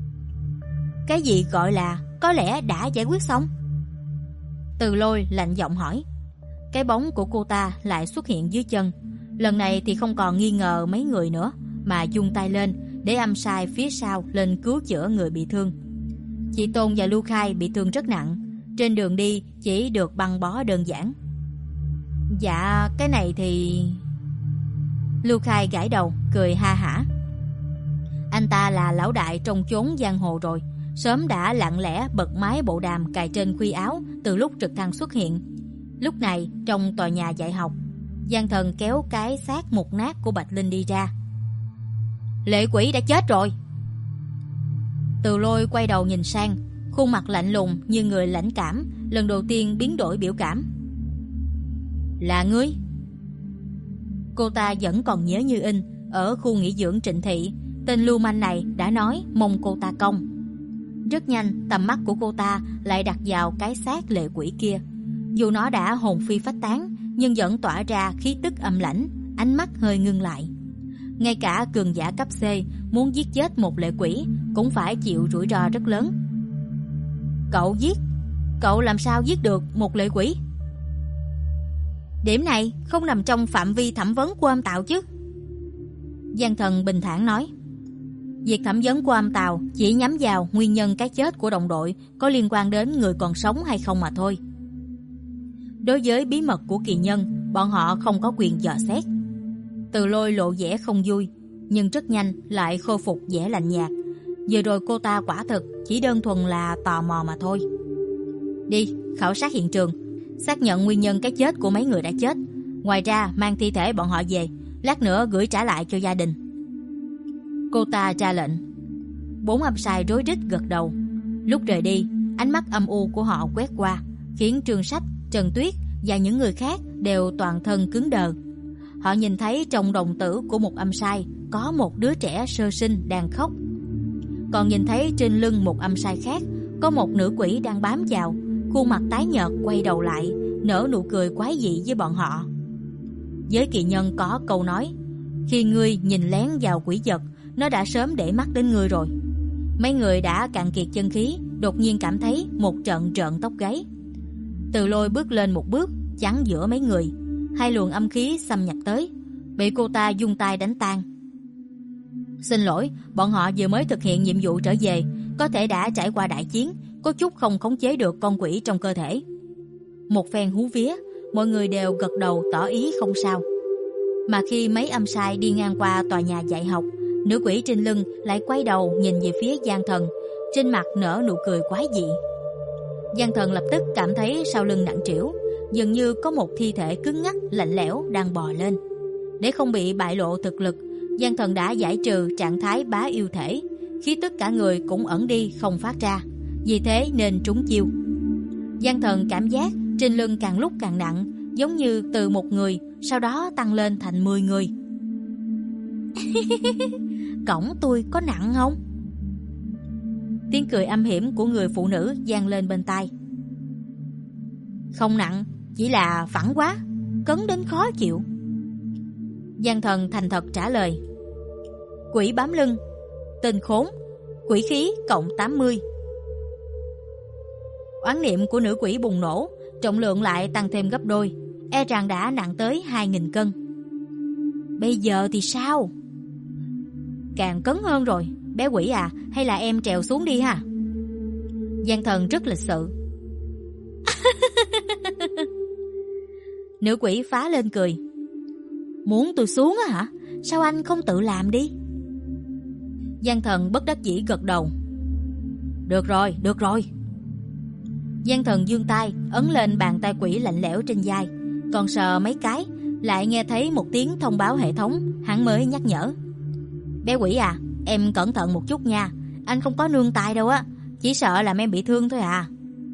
Cái gì gọi là có lẽ đã giải quyết xong? Từ Lôi lạnh giọng hỏi. Cái bóng của cô ta lại xuất hiện dưới chân. Lần này thì không còn nghi ngờ mấy người nữa, mà vung tay lên để âm sai phía sau lên cứu chữa người bị thương. Chị Tôn và Lưu Khai bị thương rất nặng, trên đường đi chỉ được băng bó đơn giản. Dạ cái này thì... Lưu Khai gãi đầu cười ha hả. Anh ta là lão đại trong chốn giang hồ rồi, sớm đã lặng lẽ bật máy bộ đàm cài trên khuy áo từ lúc trực thăng xuất hiện. Lúc này trong tòa nhà dạy học, Giang Thần kéo cái xác mục nát của Bạch Linh đi ra. Lệ quỷ đã chết rồi. Từ Lôi quay đầu nhìn sang, khuôn mặt lạnh lùng như người lãnh cảm, lần đầu tiên biến đổi biểu cảm. Là ngươi? Cô ta vẫn còn nhớ như in, ở khu nghỉ dưỡng Trịnh Thị, tên lưu manh này đã nói mong cô ta công. Rất nhanh tầm mắt của cô ta lại đặt vào cái xác lệ quỷ kia. Dù nó đã hồn phi phách tán, nhưng vẫn tỏa ra khí tức âm lãnh, ánh mắt hơi ngưng lại. Ngay cả cường giả cấp C muốn giết chết một lệ quỷ cũng phải chịu rủi ro rất lớn. Cậu giết? Cậu làm sao giết được một lệ quỷ? Điểm này không nằm trong phạm vi thẩm vấn của âm Tào chứ? Giang Thần bình thản nói. Việc thẩm vấn của âm Tào chỉ nhắm vào nguyên nhân cái chết của đồng đội, có liên quan đến người còn sống hay không mà thôi. Đối với bí mật của kỳ nhân, bọn họ không có quyền dò xét. Từ Lôi lộ vẻ không vui, nhưng rất nhanh lại khôi phục vẻ lạnh nhạt. Vừa rồi cô ta quả thực chỉ đơn thuần là tò mò mà thôi. Đi khảo sát hiện trường, xác nhận nguyên nhân cái chết của mấy người đã chết. Ngoài ra mang thi thể bọn họ về, lát nữa gửi trả lại cho gia đình. Cô ta ra lệnh. Bốn âm sai rối rít gật đầu. Lúc rời đi, ánh mắt âm u của họ quét qua, khiến Trương Sách, Trần Tuyết và những người khác đều toàn thân cứng đờ. Họ nhìn thấy trong đồng tử của một âm sai có một đứa trẻ sơ sinh đang khóc. Còn nhìn thấy trên lưng một âm sai khác có một nữ quỷ đang bám vào, khuôn mặt tái nhợt quay đầu lại, nở nụ cười quái dị với bọn họ. Với kỳ nhân có câu nói, khi ngươi nhìn lén vào quỷ vật, nó đã sớm để mắt đến ngươi rồi. Mấy người đã cạn kiệt chân khí, đột nhiên cảm thấy một trận trợn tóc gáy. Từ Lôi bước lên một bước, chắn giữa mấy người. Hai luồng âm khí xâm nhập tới, bị cô ta dung tay đánh tan. Xin lỗi, bọn họ vừa mới thực hiện nhiệm vụ trở về, có thể đã trải qua đại chiến, có chút không khống chế được con quỷ trong cơ thể. Một phen hú vía, mọi người đều gật đầu tỏ ý không sao. Mà khi mấy âm sai đi ngang qua tòa nhà dạy học, nữ quỷ trên lưng lại quay đầu nhìn về phía Giang Thần, trên mặt nở nụ cười quái dị. Giang Thần lập tức cảm thấy sau lưng nặng trĩu, dường như có một thi thể cứng ngắc lạnh lẽo đang bò lên. Để không bị bại lộ thực lực, Giang Thần đã giải trừ trạng thái bá yêu thể, khí tức cả người cũng ẩn đi không phát ra, vì thế nên trúng chiêu. Giang Thần cảm giác trên lưng càng lúc càng nặng, giống như từ một người sau đó tăng lên thành mười người. Cổng tôi có nặng không? Tiếng cười âm hiểm của người phụ nữ vang lên bên tai. Không nặng, chỉ là phẳng quá, cấn đến khó chịu. Giang Thần thành thật trả lời. Quỷ bám lưng. Tên khốn. Quỷ khí cộng tám mươi. Oán niệm của nữ quỷ bùng nổ, trọng lượng lại tăng thêm gấp đôi, e rằng đã nặng tới hai nghìn cân. Bây giờ thì sao? Càng cứng hơn rồi. Bé quỷ à, hay là em trèo xuống đi ha? Gian Thần rất lịch sự. Nữ quỷ phá lên cười. Muốn tôi xuống á hả? Sao anh không tự làm đi? Gian Thần bất đắc dĩ gật đầu. Được rồi, được rồi. Gian Thần giương tay ấn lên bàn tay quỷ lạnh lẽo trên vai, còn sờ mấy cái, lại nghe thấy một tiếng thông báo hệ thống, hắn mới nhắc nhở. Bé quỷ à, em cẩn thận một chút nha, anh không có nương tay đâu á, chỉ sợ làm em bị thương thôi à.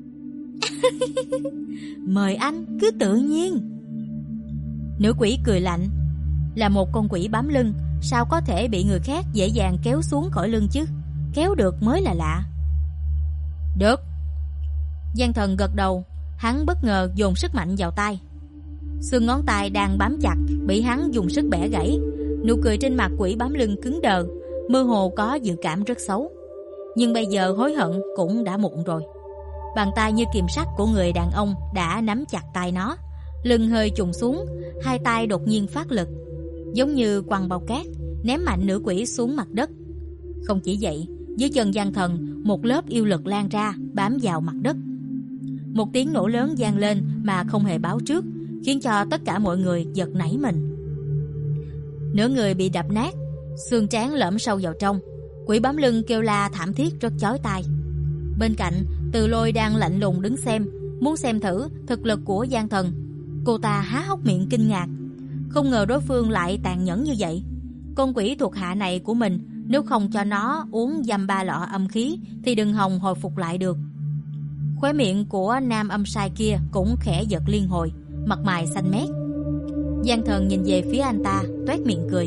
Mời anh cứ tự nhiên. Nữ quỷ cười lạnh. Là một con quỷ bám lưng, sao có thể bị người khác dễ dàng kéo xuống khỏi lưng chứ? Kéo được mới là lạ. Được. Gian Thần gật đầu, hắn bất ngờ dồn sức mạnh vào tay. Xương ngón tay đang bám chặt bị hắn dùng sức bẻ gãy. Nụ cười trên mặt quỷ bám lưng cứng đờ, mơ hồ có dự cảm rất xấu. Nhưng bây giờ hối hận cũng đã muộn rồi. Bàn tay như kìm sắt của người đàn ông đã nắm chặt tay nó. Lưng hơi chùng xuống, hai tay đột nhiên phát lực, giống như quăng bao cát, ném mạnh nữ quỷ xuống mặt đất. Không chỉ vậy, dưới chân Gian Thần một lớp yêu lực lan ra, bám vào mặt đất. Một tiếng nổ lớn vang lên mà không hề báo trước, khiến cho tất cả mọi người giật nảy mình. Nửa người bị đập nát, xương trán lõm sâu vào trong. Quỷ bám lưng kêu la thảm thiết rất chói tai. Bên cạnh, Từ Lôi đang lạnh lùng đứng xem, muốn xem thử thực lực của Gian Thần. Cô ta há hốc miệng kinh ngạc, không ngờ đối phương lại tàn nhẫn như vậy. Con quỷ thuộc hạ này của mình, nếu không cho nó uống dăm ba lọ âm khí thì đừng hòng hồi phục lại được. Khóe miệng của nam âm sai kia cũng khẽ giật liên hồi, mặt mày xanh mét. Gian Thần nhìn về phía anh ta, toét miệng cười.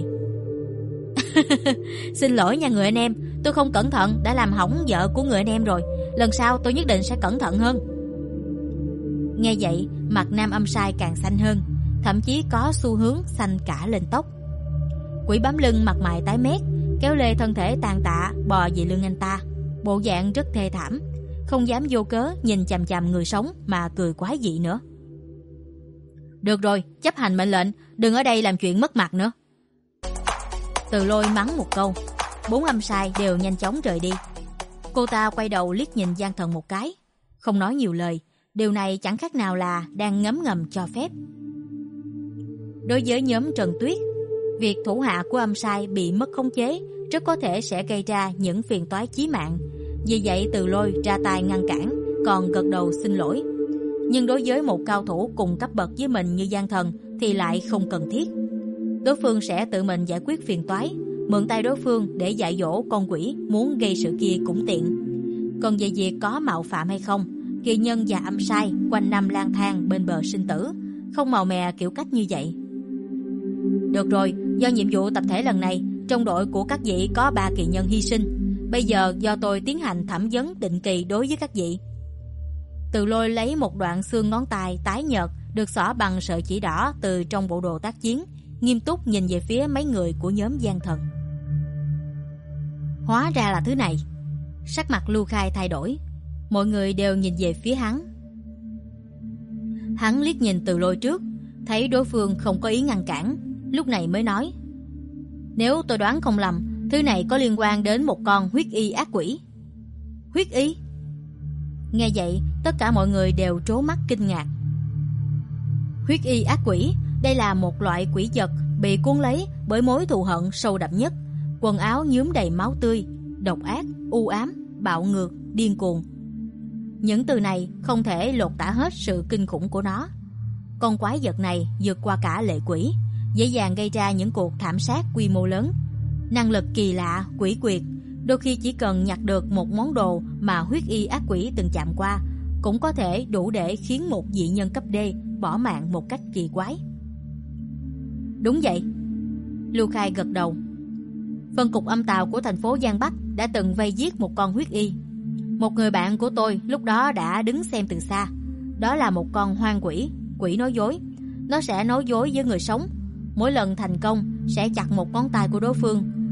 Xin lỗi nha người anh em, tôi không cẩn thận đã làm hỏng vợ của người anh em rồi. Lần sau tôi nhất định sẽ cẩn thận hơn. Nghe vậy, mặt nam âm sai càng xanh hơn, thậm chí có xu hướng xanh cả lên tóc. Quỷ bám lưng mặt mày tái mét, kéo lê thân thể tàn tạ bò về lưng anh ta, bộ dạng rất thê thảm, không dám vô cớ nhìn chằm chằm người sống mà cười quái dị nữa. Được rồi, chấp hành mệnh lệnh, đừng ở đây làm chuyện mất mặt nữa. Từ Lôi mắng một câu, bốn âm sai đều nhanh chóng rời đi. Cô ta quay đầu liếc nhìn Gian Thần một cái, không nói nhiều lời. Điều này chẳng khác nào là đang ngấm ngầm cho phép. Đối với nhóm Trần Tuyết, việc thủ hạ của âm sai bị mất khống chế rất có thể sẽ gây ra những phiền toái chí mạng. Vì vậy Từ Lôi ra tay ngăn cản, còn gật đầu xin lỗi. Nhưng đối với một cao thủ cùng cấp bậc với mình như Gian Thần thì lại không cần thiết. Đối phương sẽ tự mình giải quyết phiền toái, mượn tay đối phương để dạy dỗ con quỷ muốn gây sự kia cũng tiện. Còn về việc có mạo phạm hay không, kỳ nhân và âm sai quanh năm lang thang bên bờ sinh tử, không màu mè kiểu cách như vậy. Được rồi, do nhiệm vụ tập thể lần này, trong đội của các vị có ba kỳ nhân hy sinh. Bây giờ do tôi tiến hành thẩm vấn định kỳ đối với các vị. Từ Lôi lấy một đoạn xương ngón tay tái nhợt được xỏ bằng sợi chỉ đỏ từ trong bộ đồ tác chiến, nghiêm túc nhìn về phía mấy người của nhóm Gian Thần. Hóa ra là thứ này. Sắc mặt Lưu Khai thay đổi, mọi người đều nhìn về phía hắn. Hắn liếc nhìn Từ Lôi trước, thấy đối phương không có ý ngăn cản, lúc này mới nói: Nếu tôi đoán không lầm, thứ này có liên quan đến một con huyết y ác quỷ. Huyết y? Nghe vậy, tất cả mọi người đều trố mắt kinh ngạc. Huyết y ác quỷ, đây là một loại quỷ vật bị cuốn lấy bởi mối thù hận sâu đậm nhất, quần áo nhuốm đầy máu tươi, độc ác, u ám, bạo ngược, điên cuồng. Những từ này không thể lột tả hết sự kinh khủng của nó. Con quái vật này vượt qua cả lệ quỷ, dễ dàng gây ra những cuộc thảm sát quy mô lớn. Năng lực kỳ lạ, quỷ quyệt, đôi khi chỉ cần nhặt được một món đồ mà huyết y ác quỷ từng chạm qua, cũng có thể đủ để khiến một dị nhân cấp D bỏ mạng một cách kỳ quái. Đúng vậy. Lưu Khai gật đầu. Phân cục âm tào của thành phố Giang Bắc đã từng vây giết một con huyết y. Một người bạn của tôi lúc đó đã đứng xem từ xa. Đó là một con hoang quỷ, quỷ nói dối. Nó sẽ nói dối với người sống. Mỗi lần thành công sẽ chặt một ngón tay của đối phương,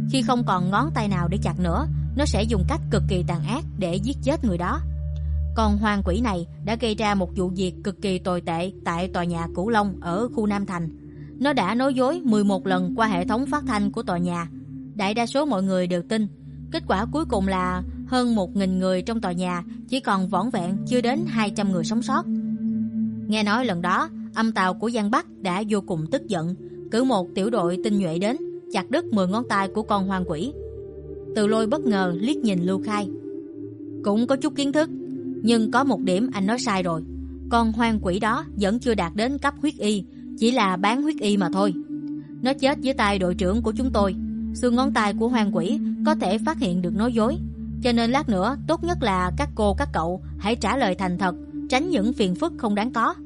Khi không còn ngón tay nào để chặt nữa, nó sẽ dùng cách cực kỳ tàn ác để giết chết người đó. Con hoang quỷ này đã gây ra một vụ việc cực kỳ tồi tệ tại tòa nhà Cửu Long ở khu Nam Thành. Nó đã nói dối mười một lần qua hệ thống phát thanh của tòa nhà. Đại đa số mọi người đều tin. Kết quả cuối cùng là hơn một nghìn người trong tòa nhà chỉ còn vỏn vẹn chưa đến hai trăm người sống sót. Nghe nói lần đó, âm tào của Giang Bắc đã vô cùng tức giận, cử một tiểu đội tinh nhuệ đến, chặt đứt mười ngón tay của con hoang quỷ. Từ Lôi bất ngờ liếc nhìn Lưu Khai. Cũng có chút kiến thức, nhưng có một điểm anh nói sai rồi. Con hoang quỷ đó vẫn chưa đạt đến cấp huyết y, chỉ là bán huyết y mà thôi. Nó chết dưới tay đội trưởng của chúng tôi. Xương ngón tay của hoang quỷ có thể phát hiện được nói dối, cho nên lát nữa tốt nhất là các cô các cậu hãy trả lời thành thật, tránh những phiền phức không đáng có.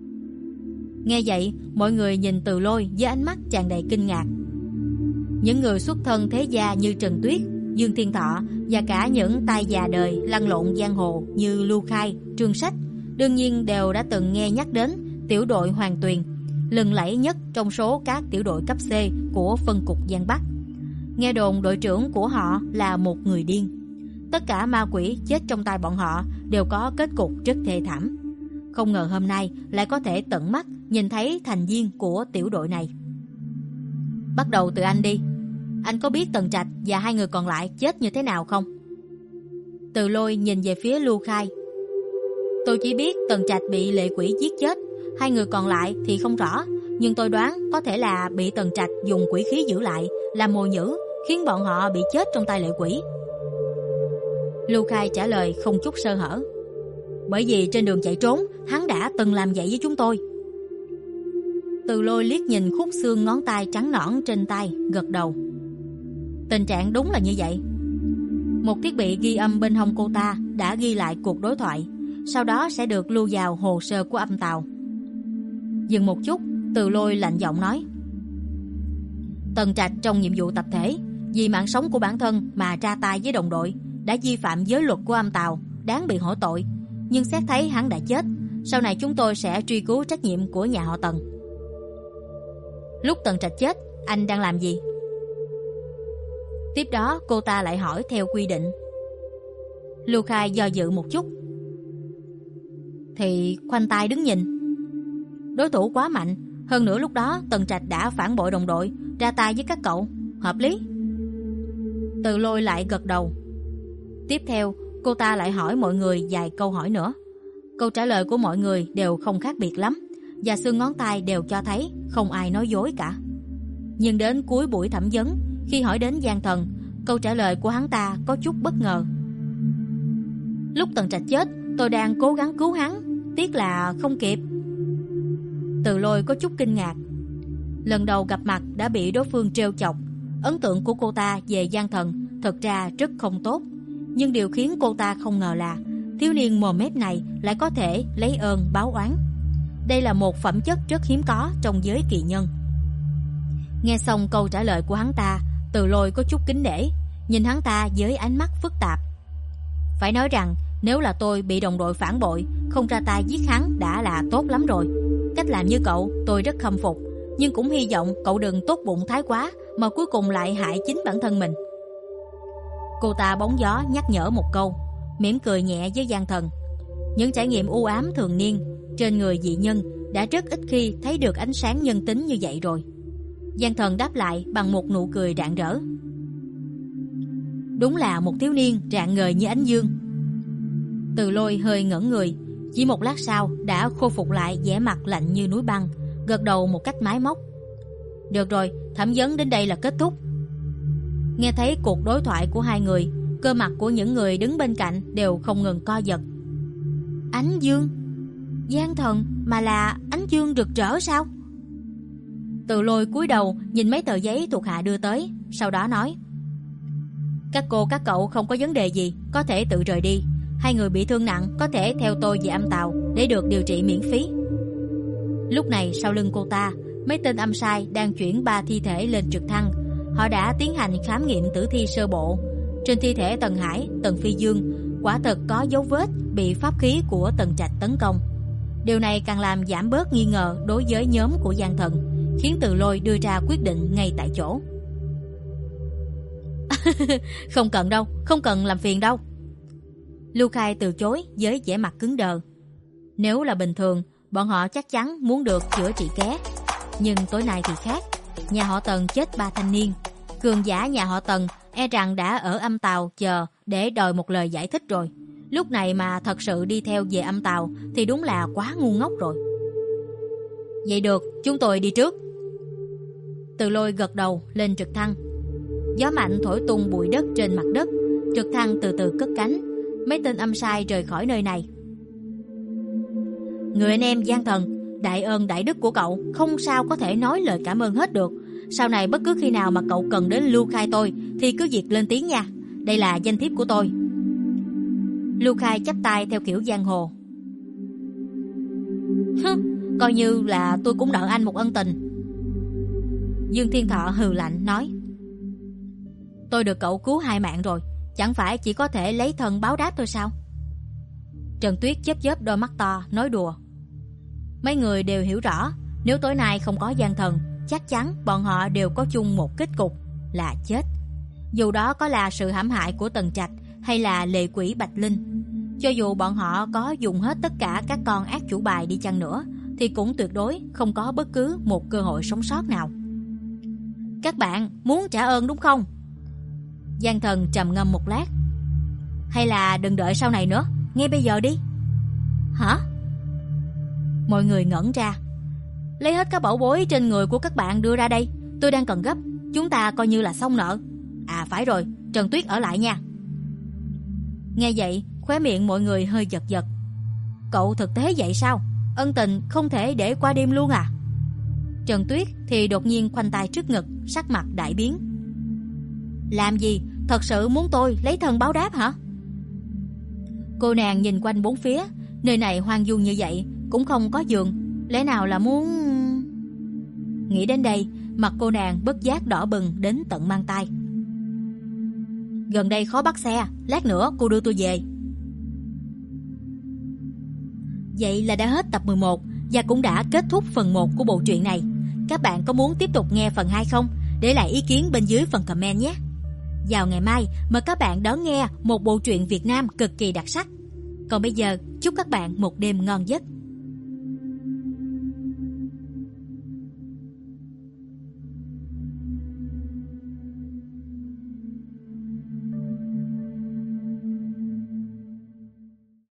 Nghe vậy, mọi người nhìn Từ Lôi với ánh mắt tràn đầy kinh ngạc. Những người xuất thân thế gia như Trần Tuyết, Dương Thiên Thọ và cả những tay già đời lăn lộn giang hồ như Lưu Khai, Trương Sách đương nhiên đều đã từng nghe nhắc đến tiểu đội Hoàng Tuyền, lừng lẫy nhất trong số các tiểu đội cấp C của phân cục Giang Bắc. Nghe đồn đội trưởng của họ là một người điên. Tất cả ma quỷ chết trong tay bọn họ đều có kết cục rất thê thảm. Không ngờ hôm nay lại có thể tận mắt nhìn thấy thành viên của tiểu đội này. Bắt đầu từ anh đi. Anh có biết Tần Trạch và hai người còn lại chết như thế nào không? Từ Lôi nhìn về phía Lưu Khai. Tôi chỉ biết Tần Trạch bị lệ quỷ giết chết, hai người còn lại thì không rõ, nhưng tôi đoán có thể là bị Tần Trạch dùng quỷ khí giữ lại, làm mồi nhử, khiến bọn họ bị chết trong tay lệ quỷ. Lưu Khai trả lời không chút sơ hở. Bởi vì trên đường chạy trốn, hắn đã từng làm vậy với chúng tôi. Từ Lôi liếc nhìn khúc xương ngón tay trắng nõn trên tay, gật đầu. Tình trạng đúng là như vậy. Một thiết bị ghi âm bên hông cô ta đã ghi lại cuộc đối thoại, sau đó sẽ được lưu vào hồ sơ của âm tào. Dừng một chút, Từ Lôi lạnh giọng nói. Tần Trạch trong nhiệm vụ tập thể, vì mạng sống của bản thân mà ra tay với đồng đội, đã vi phạm giới luật của âm tào, đáng bị hổ tội. Nhưng xét thấy hắn đã chết, sau này chúng tôi sẽ truy cứu trách nhiệm của nhà họ Tần. Lúc Tần Trạch chết, anh đang làm gì? Tiếp đó cô ta lại hỏi theo quy định. Lưu Khai do dự một chút. Thì khoanh tay đứng nhìn. Đối thủ quá mạnh, hơn nữa lúc đó Tần Trạch đã phản bội đồng đội, ra tay với các cậu, hợp lý. Từ Lôi lại gật đầu. Tiếp theo cô ta lại hỏi mọi người vài câu hỏi nữa. Câu trả lời của mọi người đều không khác biệt lắm, và xương ngón tay đều cho thấy không ai nói dối cả. Nhưng đến cuối buổi thẩm vấn, khi hỏi đến Giang Thần, câu trả lời của hắn ta có chút bất ngờ. Lúc Tần Trạch chết, tôi đang cố gắng cứu hắn, tiếc là không kịp. Từ Lôi có chút kinh ngạc. Lần đầu gặp mặt đã bị đối phương trêu chọc. Ấn tượng của cô ta về Giang Thần thật ra rất không tốt. Nhưng điều khiến cô ta không ngờ là thiếu niên mồm mép này lại có thể lấy ơn báo oán. Đây là một phẩm chất rất hiếm có trong giới kỳ nhân. Nghe xong câu trả lời của hắn ta, Từ Lôi có chút kính nể, nhìn hắn ta với ánh mắt phức tạp. Phải nói rằng nếu là tôi bị đồng đội phản bội, không ra tay giết hắn đã là tốt lắm rồi. Cách làm như cậu tôi rất khâm phục, nhưng cũng hy vọng cậu đừng tốt bụng thái quá mà cuối cùng lại hại chính bản thân mình. Cô ta bóng gió nhắc nhở một câu, mỉm cười nhẹ với Giang Thần. Những trải nghiệm u ám thường niên trên người dị nhân đã rất ít khi thấy được ánh sáng nhân tính như vậy rồi. Giang Thần đáp lại bằng một nụ cười rạng rỡ. Đúng là một thiếu niên rạng ngời như ánh dương. Từ Lôi hơi ngẩn người, chỉ một lát sau đã khôi phục lại vẻ mặt lạnh như núi băng, gật đầu một cách máy móc. Được rồi, thẩm vấn đến đây là kết thúc. Nghe thấy cuộc đối thoại của hai người, cơ mặt của những người đứng bên cạnh đều không ngừng co giật. Ánh dương? Giang Thần mà là ánh dương rực rỡ sao? Từ Lôi cúi đầu nhìn mấy tờ giấy thuộc hạ đưa tới, sau đó nói: Các cô các cậu không có vấn đề gì, có thể tự rời đi. Hai người bị thương nặng có thể theo tôi về âm tàu để được điều trị miễn phí. Lúc này sau lưng cô ta, mấy tên âm sai đang chuyển ba thi thể lên trực thăng. Họ đã tiến hành khám nghiệm tử thi sơ bộ. Trên thi thể Tần Hải, Tần Phi Dương quả thật có dấu vết bị pháp khí của Tần Trạch tấn công. Điều này càng làm giảm bớt nghi ngờ đối với nhóm của Giang Thần, khiến Từ Lôi đưa ra quyết định ngay tại chỗ. Không cần đâu, không cần làm phiền đâu. Lưu Khai từ chối với vẻ mặt cứng đờ. Nếu là bình thường, bọn họ chắc chắn muốn được chữa trị ké. Nhưng tối nay thì khác. Nhà họ Tần chết ba thanh niên. Cường giả nhà họ Tần e rằng đã ở âm tàu chờ để đòi một lời giải thích rồi. Lúc này mà thật sự đi theo về âm tàu thì đúng là quá ngu ngốc rồi. Vậy được, chúng tôi đi trước. Từ Lôi gật đầu lên trực thăng. Gió mạnh thổi tung bụi đất trên mặt đất. Trực thăng từ từ cất cánh. Mấy tên âm sai rời khỏi nơi này. Người anh em Giang Thần, đại ơn đại đức của cậu không sao có thể nói lời cảm ơn hết được. Sau này bất cứ khi nào mà cậu cần đến Lưu Khai tôi thì cứ việc lên tiếng nha. Đây là danh thiếp của tôi. Lưu Khai chắp tay theo kiểu giang hồ. Hứ, coi như là tôi cũng nợ anh một ân tình. Dương Thiên Thọ hừ lạnh nói. Tôi được cậu cứu hai mạng rồi, chẳng phải chỉ có thể lấy thân báo đáp thôi sao? Trần Tuyết chớp chớp đôi mắt to nói đùa. Mấy người đều hiểu rõ, nếu tối nay không có Giang Thần, chắc chắn bọn họ đều có chung một kết cục là chết. Dù đó có là sự hãm hại của Tần Trạch hay là lệ quỷ Bạch Linh, cho dù bọn họ có dùng hết tất cả các con ác chủ bài đi chăng nữa thì cũng tuyệt đối không có bất cứ một cơ hội sống sót nào. Các bạn muốn trả ơn đúng không? Giang Thần trầm ngâm một lát. Hay là đừng đợi sau này nữa, ngay bây giờ đi. Hả? Mọi người ngẩn ra. Lấy hết các bảo bối trên người của các bạn đưa ra đây, tôi đang cần gấp. Chúng ta coi như là xong nợ. À phải rồi, Trần Tuyết ở lại nha. Nghe vậy, khóe miệng mọi người hơi giật giật. Cậu thực tế vậy sao? Ân tình không thể để qua đêm luôn à? Trần Tuyết thì đột nhiên khoanh tay trước ngực, sắc mặt đại biến. Làm gì? Thật sự muốn tôi lấy thân báo đáp hả? Cô nàng nhìn quanh bốn phía. Nơi này hoang vu như vậy, cũng không có giường, lẽ nào là muốn... Nghĩ đến đây, mặt cô nàng bất giác đỏ bừng đến tận mang tay. Gần đây khó bắt xe, lát nữa cô đưa tôi về. Vậy là đã hết tập mười một và cũng đã kết thúc phần một của bộ truyện này. Các bạn có muốn tiếp tục nghe phần hai không? Để lại ý kiến bên dưới phần comment nhé. Vào ngày mai, mời các bạn đón nghe một bộ truyện Việt Nam cực kỳ đặc sắc. Còn bây giờ, chúc các bạn một đêm ngon giấc.